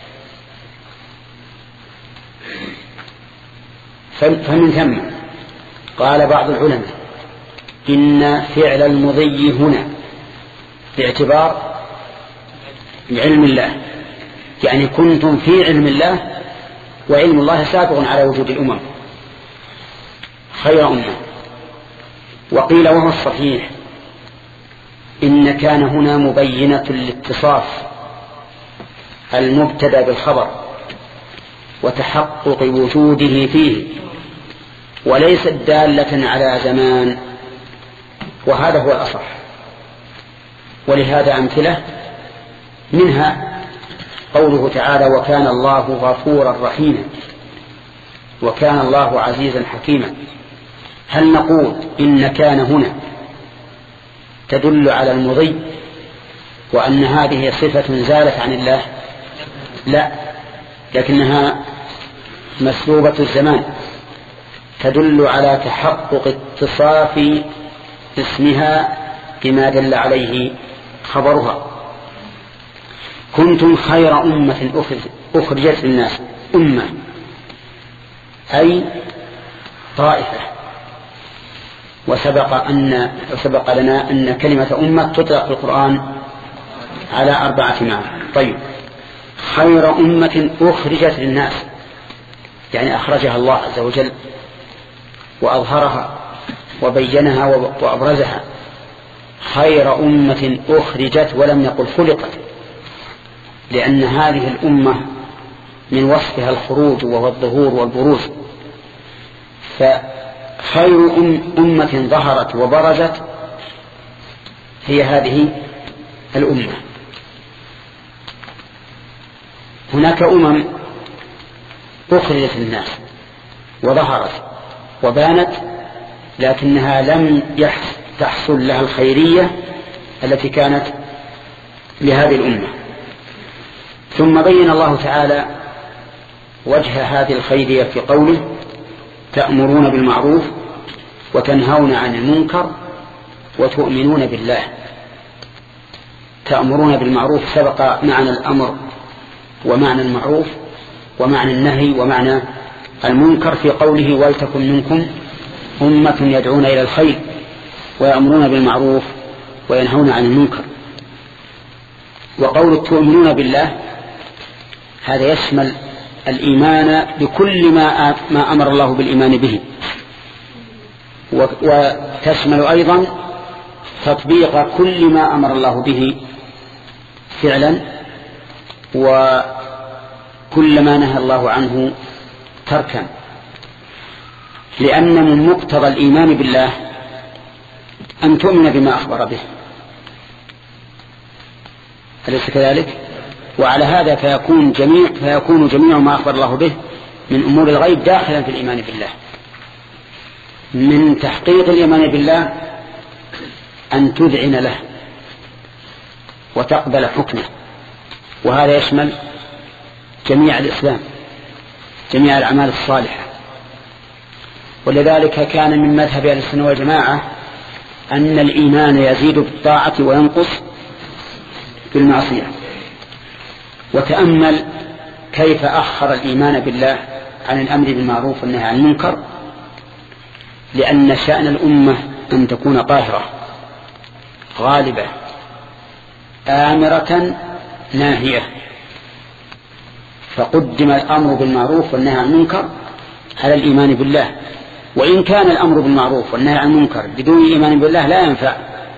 S4: فمن ثم قال بعض العلماء إن فعل المضي هنا باعتبار علم الله، يعني كنتم في علم الله، وعلم الله سابق على وجود الأمم خير أمة. وقيل وهو الصحيح إن كان هنا مبينة لاتصاف المبتدأ بالخبر وتحقق وجوده فيه، وليست دالة على زمان، وهذا هو الأصح. ولهذا أمثلة منها قوله تعالى وكان الله غفورا رحيما وكان الله عزيزا حكيما. هل نقول إن كان هنا تدل على المضي وأن هذه صفة زالت عن الله؟ لا، لكنها مسلوبة الزمان تدل على تحقق اتصاف اسمها بما دل عليه خبرها. كنتم خير أمة أخرجت للناس، أمة أي طائفة. وسبق أن سبق لنا أن كلمة أمة تطلق في القرآن على أربعة معاني. طيب خير أمة أخرجت للناس يعني أخرجها الله عز وجل وأظهرها وبينها وأبرزها. خير أمة أخرجت ولم يقل خلقت، لأن هذه الأمة من وصفها الخروج وهو الظهور والبروز. فخير أمة ظهرت وبرزت هي هذه الأمة. هناك أمم أخرجت للناس وظهرت وبانت، لكنها لم تحصل لها الخيرية التي كانت لهذه الأمة. ثم بين الله تعالى وجه هذه الخيرية في قوله تأمرون بالمعروف وتنهون عن المنكر وتؤمنون بالله. تأمرون بالمعروف سبق معنى الأمر ومعنى المعروف ومعنى النهي ومعنى المنكر في قوله ولتكن منكم أمة يدعون إلى الخير ويأمرون بالمعروف وينهون عن المنكر. وقول تؤمنون بالله هذا يشمل الإيمان بكل ما ما أمر الله بالإيمان به، وتشمل أيضا تطبيق كل ما أمر الله به فعلا وكل ما نهى الله عنه تركا، لأن من مقتضى الإيمان بالله أن تؤمن بما أخبر به، أليس كذلك؟ وعلى هذا فيكون جميع, فيكون جميع ما أخبر الله به من أمور الغيب داخلا في الإيمان بالله. من تحقيق الإيمان بالله أن تذعن له وتقبل حكمه، وهذا يشمل جميع الإسلام، جميع الأعمال الصالحة. ولذلك كان من مذهب أهل السنة والجماعة أن الإيمان يزيد بالطاعة وينقص بالمعصية. وتأمل كيف أخر الإيمان بالله عن الأمر بالمعروف والنهي عن المنكر، لأن شأن الأمة أن تكون قاهرة غالبة آمرة ناهية، فقدم الأمر بالمعروف والنهي عن المنكر على الإيمان بالله. وإن كان الأمر بالمعروف والنهي عن المنكر بدون إيمان بالله لا ينفع،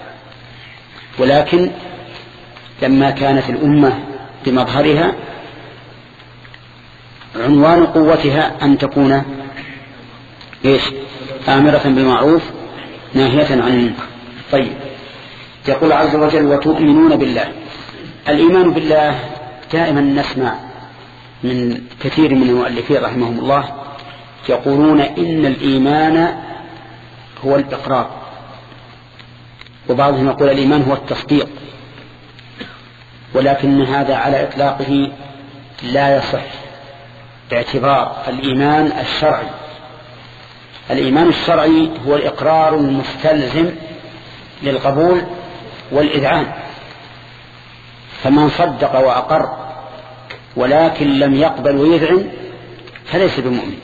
S4: ولكن لما كانت الأمة بمظهرها عنوان قوتها أن تكون إيش؟ آمرة بالمعروف ناهية عن المنكر. طيب، يقول عز وجل وتؤمنون بالله. الإيمان بالله دائما نسمع من كثير من المؤلفين رحمهم الله يقولون إن الإيمان هو الإقرار، وبعضهم يقول الإيمان هو التصديق، ولكن هذا على إطلاقه لا يصح باعتبار الإيمان الشرعي. الإيمان الشرعي هو الإقرار المستلزم للقبول والإذعان، فمن صدق وأقر ولكن لم يقبل ويذعن فليس بمؤمن.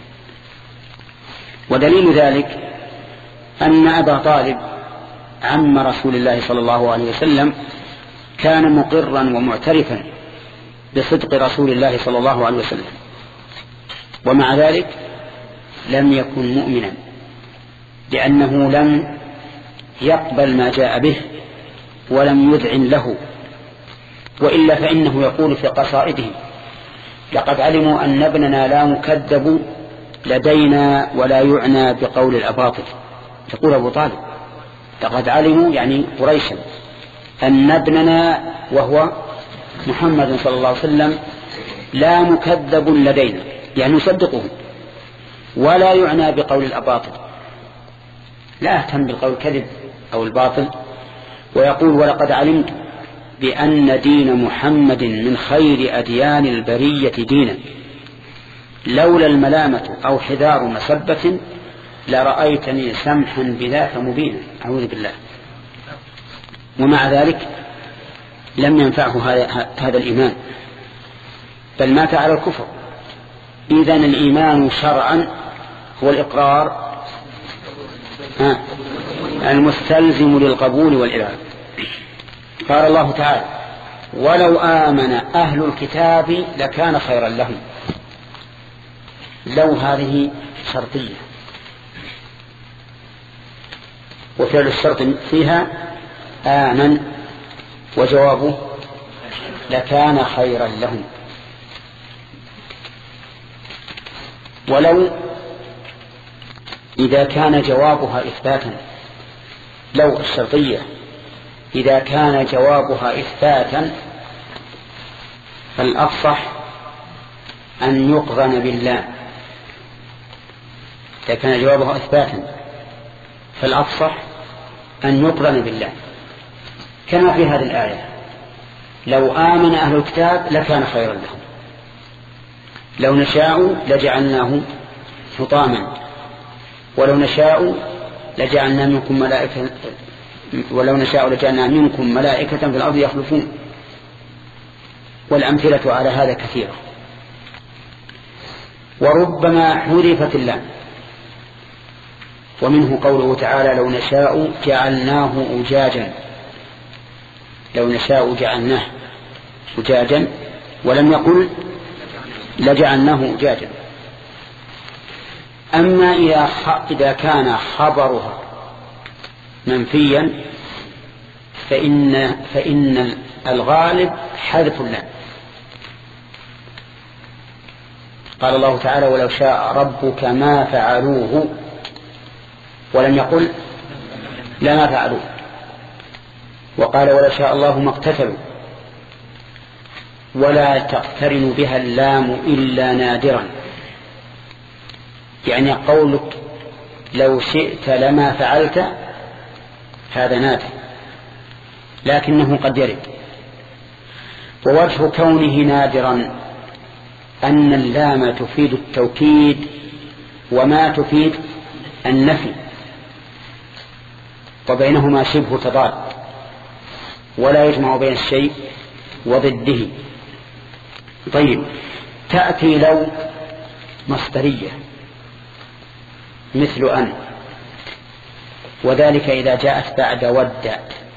S4: ودليل ذلك أن أبا طالب عم رسول الله صلى الله عليه وسلم كان مقرا ومعترفا بصدق رسول الله صلى الله عليه وسلم، ومع ذلك لم يكن مؤمنا لأنه لم يقبل ما جاء به ولم يذعن له. وإلا فإنه يقول في قصائده لقد علموا أن ابننا لا مكذب لدينا ولا يعنى بقول الأباطل. يقول أبو طالب لقد علموا يعني قريشا أن ابننا وهو محمد صلى الله عليه وسلم لا مكذب لدينا، يعني نصدقه، ولا يعنى بقول الأباطل، لا أهتم بالقول الكذب أو الباطل. ويقول ولقد علمت بأن دين محمد من خير أديان البرية دينا لولا الملامة أو حذار مسبة لرأيتني سمحا بذاك مبينا. أعوذ بالله. ومع ذلك لم ينفعه هذا الإيمان، بل مات على الكفر. إذن الإيمان شرعا هو الإقرار المستلزم للقبول والإرادة. قال الله تعالى ولو آمن أهل الكتاب لكان خيرا لهم. لو هذه شرطية، وفعل الشرط فيها آمن، وجوابه لكان خيرا لهم. ولو إذا كان جوابها إثباتا، لو الشرطية إذا كان جوابها إثباتا فالأفصح أن يقرن بالله. إذا كان جوابها إثباتا فالأفصح أن يقرن بالله، كما في هذه الآية لو آمن أهل الكتاب لكان خيرا لهم، لو نشاء لجعلناه حطاما، ولو نشاء لجعلنا منكم ملائكة ولو نشاء لجعلنا منكم ملائكة في الأرض يخلفون. والأمثلة على هذا كثيرة. وربما حذفت اللام، ومنه قوله تعالى لو نشاء جعلناه أجاجا، لو نشاء جعلناه أجاجا، ولم يقل لجعلناه أجاجا. أما إذا كان خبرها منفيا فإن, فإن الغالب حذف اللام. قال الله تعالى ولو شاء ربك ما فعلوه، ولم يقل لما فعلوه. وقال ولو شاء الله ما اقتتلوا، ولا تقترن بها اللام إلا نادرا، يعني قولك لو شئت لما فعلت هذا نادر، لكنه قد يرد. ووجه كونه نادرا أن اللام تفيد التوكيد وما تفيد النفي، وبينهما شبه تضاد، ولا يجمع بين الشيء وضده. طيب، تأتي لو مصدرية مثل أن، وذلك إذا جاءت بعد ود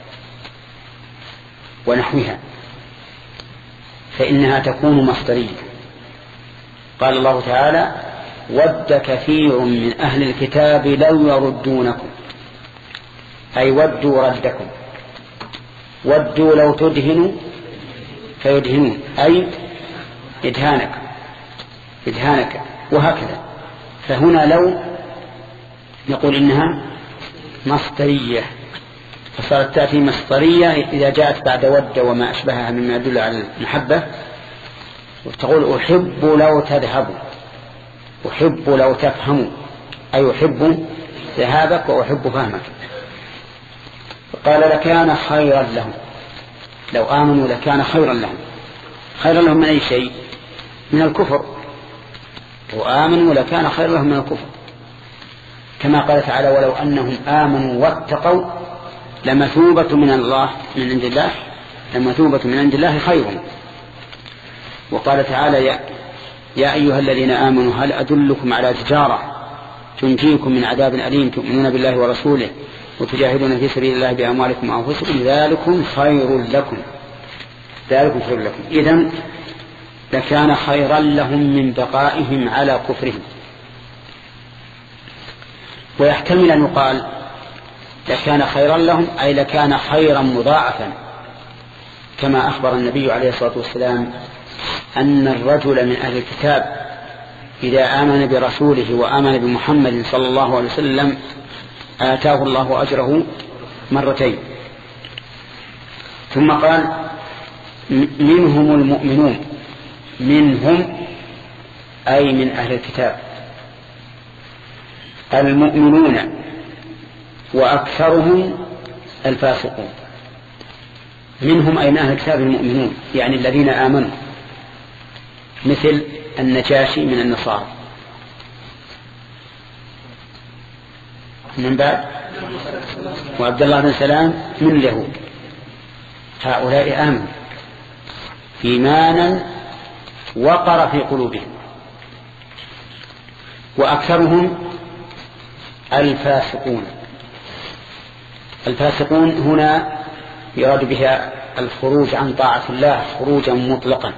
S4: ونحوها فإنها تكون مصدرية. قال الله تعالى ود كثير من أهل الكتاب لو يردونكم، أي ودوا ردكم، ودوا لو تدهنوا فيدهنون، أي إدهانك إدهانك وهكذا. فهنا لو نقول إنها مصدرية، فصارت تأتي مصدرية إذا جاءت بعد ود وما أشبهها مما يدل على المحبة، وتقول أحب لو تذهبوا، أحب لو تفهموا، أي أحب ذهابك وأحب فهمك. قال لكان خيرا لهم، لو آمنوا لكان خيرا لهم. خيرا لهم من أي شيء؟ من الكفر. وآمنوا لكان خيرا لهم من الكفر، كما قال تعالى ولو أنهم آمنوا واتقوا لمثوبة من الله من عند الله لمثوبة من عند الله خير. وقال تعالى يا, يا أيها الذين آمنوا هل أدلكم على تجارة تنجيكم من عذاب أليم تؤمنون بالله ورسوله وتجاهدون في سبيل الله بأموالكم وأنفسكم ذلكم خير لكم ذلكم خير لكم. إذن لكان خيرا لهم من بقائهم على كفرهم. ويحتمل أن يقال لكان خيرا لهم أي لكان خيرا مضاعفا، كما أخبر النبي عليه الصلاة والسلام أن الرجل من أهل الكتاب إذا آمن برسوله وآمن بمحمد صلى الله عليه وسلم آتاه الله أجره مرتين. ثم قال منهم المؤمنون، منهم أي من أهل الكتاب المؤمنون وأكثرهم الفاسقون. منهم أي من أهل الكتاب المؤمنون يعني الذين آمنوا، مثل النجاشي من النصارى، من بعد وعبد الله بن سلام من اليهود. هؤلاء آمنوا إيمانا وقر في قلوبهم. وأكثرهم الفاسقون. الفاسقون هنا يراد بها الخروج عن طاعة الله خروجا مطلقا،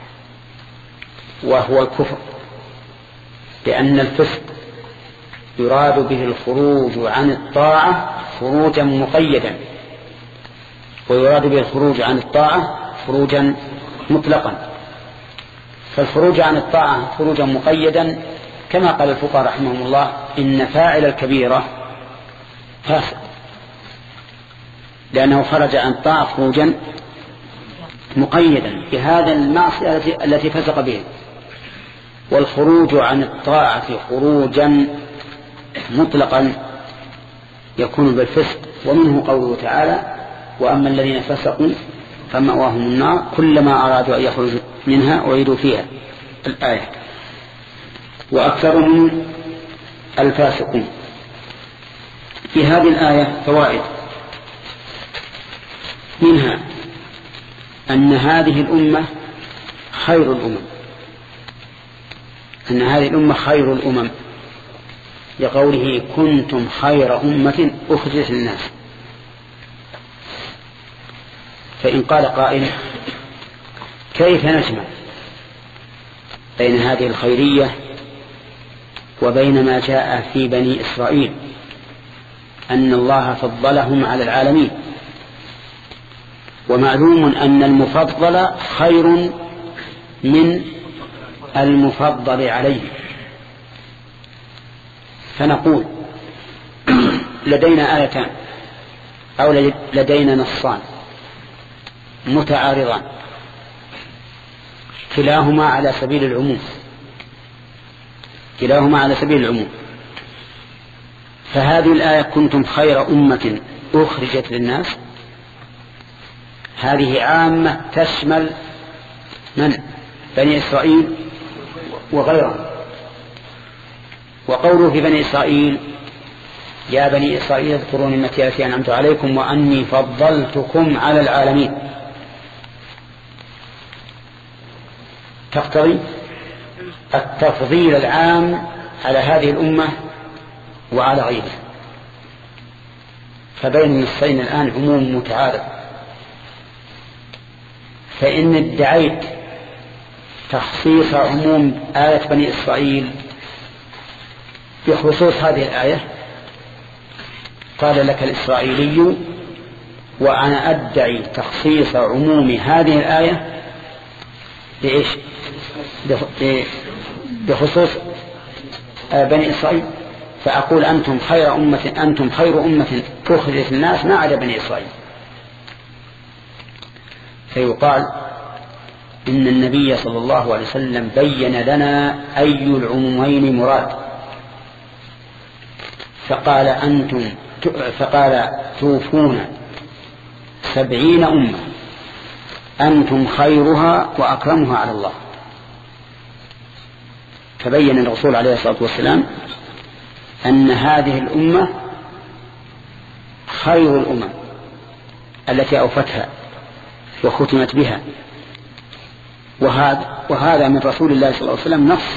S4: وهو الكفر، لأن الفسق يراد به الخروج عن الطاعة خروجا مقيدا، ويراد به الخروج عن الطاعة خروجا مطلقا. فالخروج عن الطاعة خروجا مقيدا كما قال الفقهاء رحمهم الله إن فاعل الكبيرة فاسق، لأنه خرج عن الطاعة خروجا مقيدا بهذا المعصية التي فسق به. والخروج عن الطاعة خروجا مطلقا يكون بالفسق، ومنه قوله تعالى وأما الذين فسقوا فمأواهم النار كلما أرادوا أن يخرجوا منها أعيدوا فيها الآية. وأكثرهم الفاسقون. في هذه الآية فوائد، منها أن هذه الأمة خير الأمم، أن هذه الأمة خير الأمم لقوله كنتم خير أمة أخرجت للناس. فإن قال قائل كيف نجمع بين هذه الخيرية وبين ما جاء في بني إسرائيل أن الله فضلهم على العالمين؟ ومعلوم أن المفضل خير من المفضل عليه. فنقول لدينا آيتان أو لدينا نصان متعارضان كلاهما على سبيل العموم كلاهما على سبيل العموم فهذه الآية كنتم خير أمة أخرجت للناس هذه عامة تشمل من؟ بني إسرائيل وغيرهم. وقوله في بني إسرائيل يا بني إسرائيل اذكروا نعمتي التي أنعمت عليكم وأني فضلتكم على العالمين تقتضي التفضيل العام على هذه الأمة وعلى غيرها. فبين النصين الآن عموم متعارض. فإن ادعيت تخصيص عموم آية بني إسرائيل بخصوص هذه الآية قال لك الإسرائيلي وأنا أدعي تخصيص عموم هذه الآية بإيش؟ بخصوص بني إسرائيل، فأقول أنتم خير أمة أنتم خير أمة أخرجت الناس ما عدا بني إسرائيل. فيقال إن النبي صلى الله عليه وسلم بين لنا أي العمومين مراد، فقال أنتم فقال توفون سبعين أمة أنتم خيرها وأكرمها على الله. فبين الرسول عليه الصلاة والسلام أن هذه الأمة خير الأمم التي أوفتها وختمت بها، وهذا, وهذا من رسول الله صلى الله عليه وسلم نص،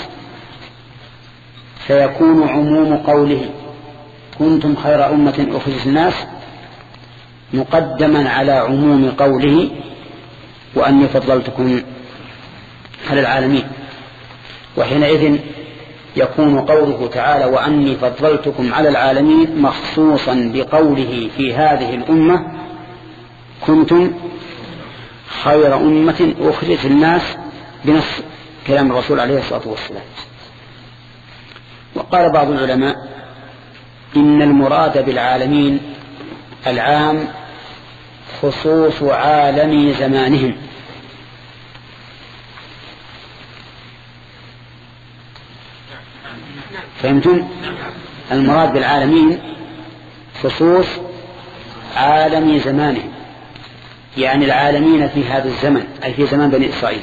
S4: فيكون عموم قوله كنتم خير أمة أخرجت الناس مقدما على عموم قوله وأني فضلتكم على العالمين. وحينئذ يكون قوله تعالى وأني فضلتكم على العالمين مخصوصا بقوله في هذه الأمة كنتم خير أمة أخرجت الناس بنص كلام الرسول عليه الصلاة والسلام. وقال بعض العلماء إن المراد بالعالمين العام خصوص عالم زمانهم، فهمتم؟ المراد بالعالمين خصوص عالم زمانهم، يعني العالمين في هذا الزمن أي في زمان بني إسرائيل،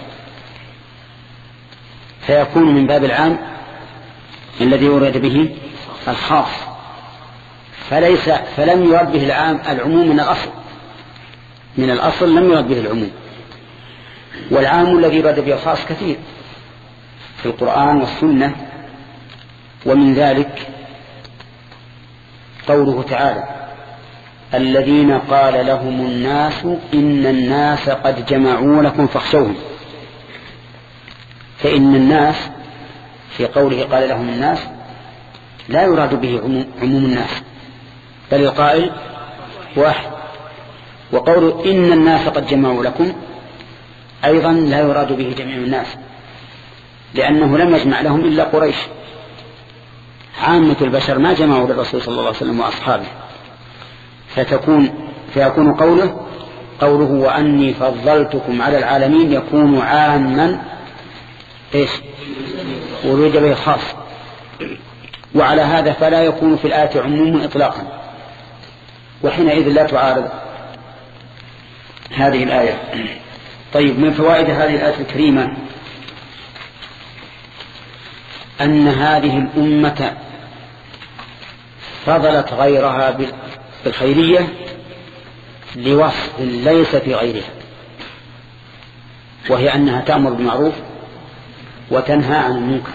S4: فيكون من باب العام الذي يريد به الخاص، فليس فلم يرد به العام العموم من الأصل من الأصل لم يرد به العموم. والعام الذي يرد به الخاص كثير في القرآن والسنة، ومن ذلك قوله تعالى الذين قال لهم الناس إن الناس قد جمعوا لكم فاخشوهم. فإن الناس في قوله قال لهم الناس لا يراد به عموم الناس بل القائل واحد، وقول إن الناس قد جمعوا لكم أيضا لا يراد به جميع الناس لأنه لم يجمع لهم إلا قريش، عامة البشر ما جمعوا للرسول صلى الله عليه وسلم وأصحابه، فتكون فيكون قوله قوله وأني فضلتكم على العالمين يكون عاما إيش ورد به خاص، وعلى هذا فلا يكون في الآية عموم إطلاقا، وحينئذ لا تعارض هذه الآية. طيب، من فوائد هذه الآية الكريمة أن هذه الأمة فضلت غيرها بالخيرية لوصف ليس في غيرها، وهي أنها تأمر بالمعروف وتنهى عن المنكر.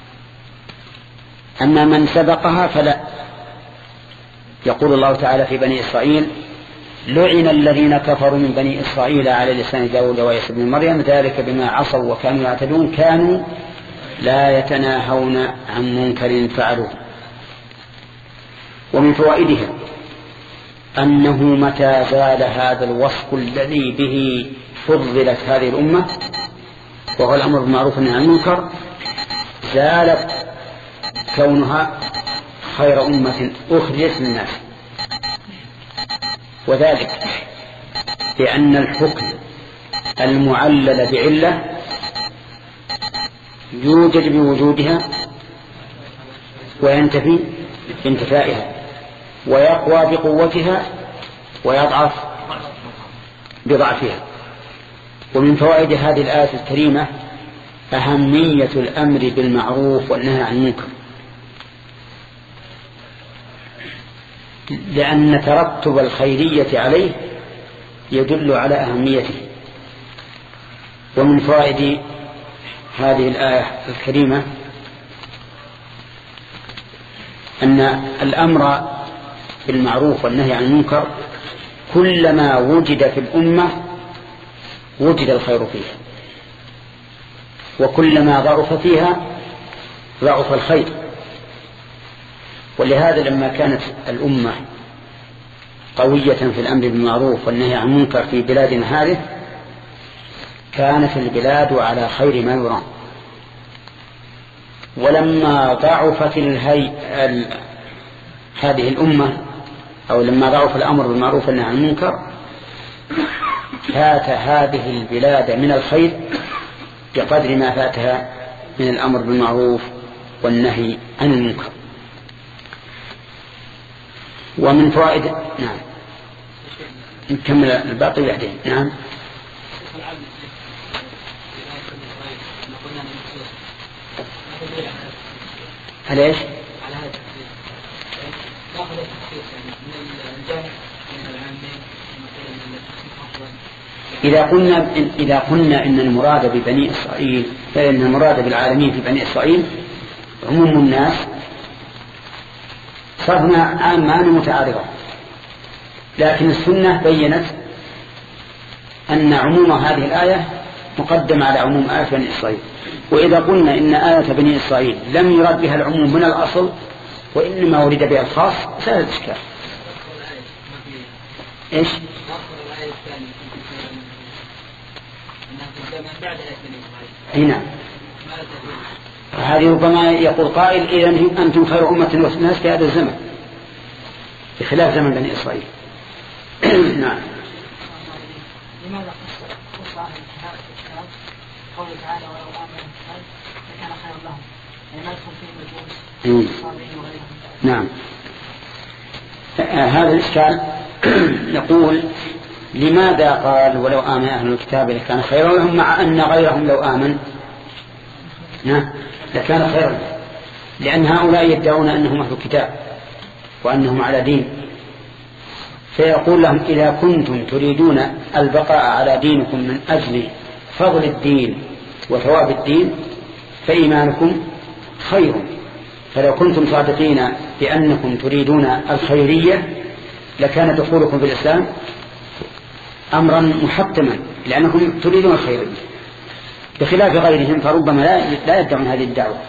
S4: أما من سبقها فلا. يقول الله تعالى في بني إسرائيل لعن الذين كفروا من بني إسرائيل على لسان داود وعيسى بن مريم ذلك بما عصوا وكانوا يعتدون كانوا لا يتناهون عن منكر فعلوه. ومن فوائدها أنه متى زال هذا الوصف الذي به فضلت هذه الأمة وهو الأمر بالمعروف والنهي عن المنكر زالت كونها خير أمة أخرجت للناس، وذلك لأن الحكم المعلل بعلة يوجد بوجودها وينتفي بانتفائها، ويقوى بقوتها ويضعف بضعفها. ومن فوائد هذه الآية الكريمة أهمية الأمر بالمعروف والنهي عن المنكر، لأن ترتب الخيرية عليه يدل على أهميته. ومن فوائد هذه الآية الكريمة أن الأمر بالمعروف والنهي عن المنكر كلما وجد في الأمة وجد الخير فيها، وكلما ضعف فيها ضعف الخير. ولهذا لما كانت الأمة قوية في الأمر بالمعروف والنهي عن المنكر في بلادنا هذه كانت البلاد على خير ما يرام. ولما ضعفت الهي... ال... هذه الأمة أو لما ضعف الأمر بالمعروف والنهي عن المنكر فات هذه البلاد من الخير بقدر ما فاتها من الأمر بالمعروف والنهي عن المنكر. ومن فوائد نعم نكمل الباقي بعدين. نعم هل ايش؟
S2: على هذا التفسير ناخذ التفسير من الجامع من العامين
S4: إذا قلنا إذا قلنا إن المراد ببني إسرائيل فإن المراد بالعالمين في بني إسرائيل عموم الناس صرنا عامان متعارضة، لكن السنة بينت أن عموم هذه الآية مقدم على عموم آية بني إسرائيل. وإذا قلنا إن آية بني إسرائيل لم يرد بها العموم من الأصل وإنما ورد بها الخاص سهل الإشكال. إيش؟ هنا هذه ربما يقول قائل إذن أنتم خير أمة الناس في هذا الزمن بخلاف زمن بني إسرائيل. نعم.
S5: لماذا قص أهل الكتاب قوله تعالى ولو آمنوا الكتاب لكان خيرا لهم يعني ما يدخل فيه المجوس الصابرين وغيرهم.
S4: نعم. هذا الإشكال يقول لماذا قال ولو آمن أهل الكتاب لكان خيرا لهم مع أن غيرهم لو آمن لكان خيرا لهم، لأن هؤلاء يدعون أنهم أهل الكتاب وأنهم على دين، فيقول لهم إذا كنتم تريدون البقاء على دينكم من أجل فضل الدين وثواب الدين فإيمانكم خير، فلو كنتم صادقين بأنكم تريدون الخيرية لكان دخولكم في الإسلام أمرا محتما لأنكم تريدون الخيرية، بخلاف غيرهم فربما لا يدعون هذه الدعوة.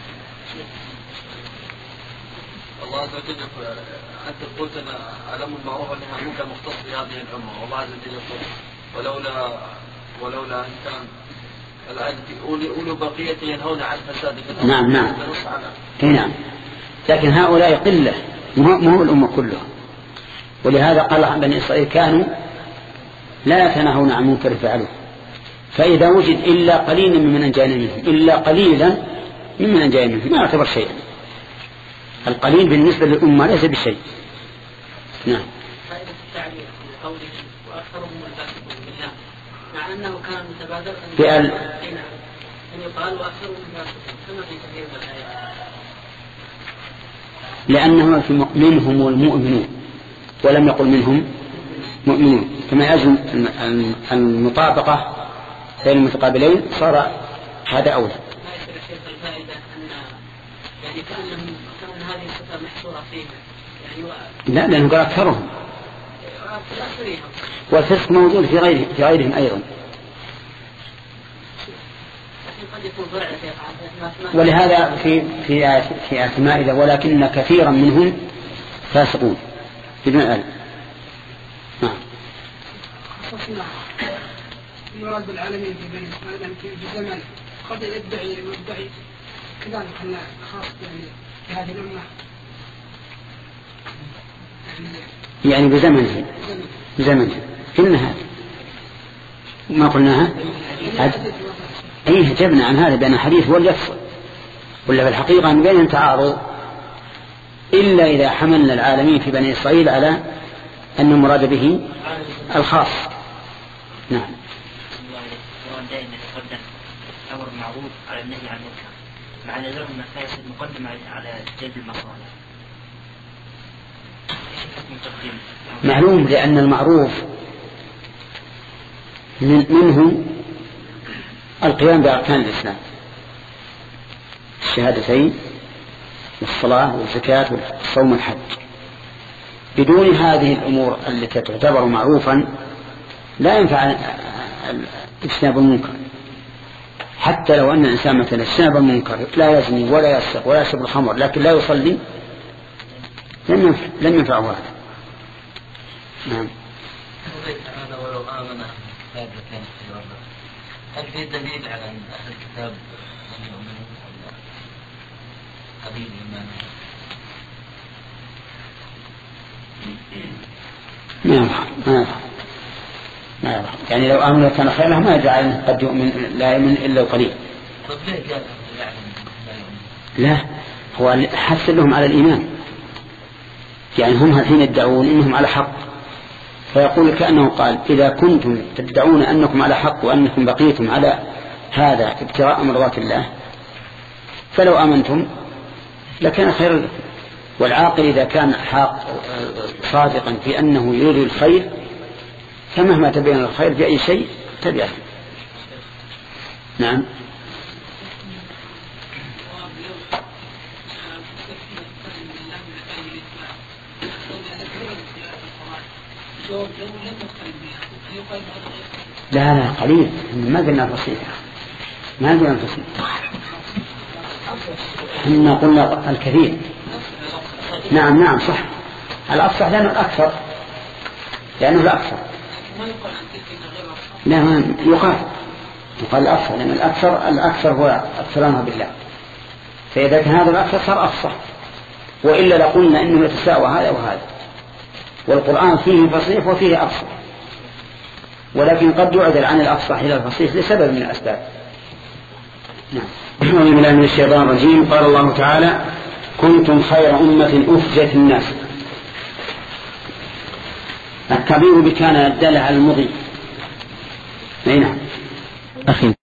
S7: الله عز وجل يقول أنت قلت أن علم المعروف أنها ممكن مختص بهذه الأمة، والله عز وجل يقول ولولا ولولا أن كان الآية أولو بقية ينهون عن فساد في الأرض.
S4: نعم نعم نعم، لكن هؤلاء قلة مو الأمة كلها، ولهذا قال عن بني إسرائيل كانوا لا يتناهون عن منكر فعلوه، فإذا وجد إلا قليلا ممن أنجينا منهم إلا قليلا ممن أنجينا منهم ما يعتبر شيئا، القليل بالنسبة للأمة ليس بشيء. نعم.
S2: فائدة التعليل قوله وأكثرهم الفاسقون بالله مع أنه كان متبادر
S4: بأل
S2: أن يقال وأكثرهم الفاسقون كما في كثير من الآيات،
S4: لأنه منهم المؤمنون ولم يقل منهم مؤمنون، كما يجب المطابقة بين المتقابلين صار هذا أولى.
S2: ما يصير الشيخ الفائدة أن يعني كأنهم كأن هذه الصفة محصورة فيهم يعني و...
S4: لا لأنه قال أكثرهم والفسق موجود في غيرهم في غيرهم أيضا، ولهذا في في آية في آية المائدة ولكن كثيرا منهم فاسقون بدون ألف. نعم.
S8: المراد بالعالمين في بني إسرائيل في زمن قد يدعي المدعي كذلك أن خاص يعني بهذه الأمة
S4: يعني بزمنه بزمنه قلنا هذا ما قلناها أيه جبنا عن هذا بأن الحديث هو اللي يفصل، ولا في الحقيقة أن بينهم تعارض إلا إذا حملنا العالمين في بني إسرائيل على أن المراد به الخاص. نعم.
S1: دائما يقدم أمر معروف على النهي عن المنكر مع نظر المفاسد مقدم على جلب المصالح.
S4: معلوم لأن المعروف من منه القيام بأركان الإسلام الشهادتين والصلاة والزكاة والصوم والحج، بدون هذه الأمور التي تعتبر معروفا لا ينفع اجتناب المنكر. حتى لو أن الإنسان مثلا اجتناب المنكر لا يزني ولا يسرق ولا يشرب الخمر لكن لا يصلي لم ينفع لم ينفعه هذا. نعم.
S7: هذا ولو آمن الكتاب لكان خيرا. هل في دليل على أن أهل الكتاب لم يؤمنوا ولا قليل إيمانهم؟
S4: ما يرحم ما يرحم ما يرحم يعني لو آمنوا كان خيرا ما يجعل قد يؤمن لا يؤمن إلا القليل.
S7: طيب ليه قال لا يؤمن؟
S4: لا هو حث لهم على الإيمان يعني هم الحين يدعون إنهم على حق فيقول كأنه قال إذا كنتم تدعون أنكم على حق وأنكم بقيتم على هذا ابتغاء مرضات الله فلو آمنتم لكان خيرا لكم. والعاقل إذا كان حق صادقا في أنه يريد الخير فمهما تبين الخير بأي شيء تبعه. نعم. لا لا قليل ما قلنا فصيح ما قلنا فصيح إحنا قلنا الكثير. نعم نعم صح الأفصح لأنه الأكثر لأنه الأكثر لا ما يقال يقال الأفصح لأن الأكثر الأكثر هو أكثرانه بالله فإذا كان هذا الأكثر صار أفصح وإلا لقلنا إنه يتساوى هذا وهذا والقرآن فيه فصيح وفيه أفصح ولكن قد يعدل عن الأفصح إلى الفصيح لسبب من الأسباب. نعم. أعوذ بالله من الشيطان الرجيم. قال الله تعالى كنتم خير أمة أخرجت الناس. التعبير بكان الدالة على المضي. نعم أخي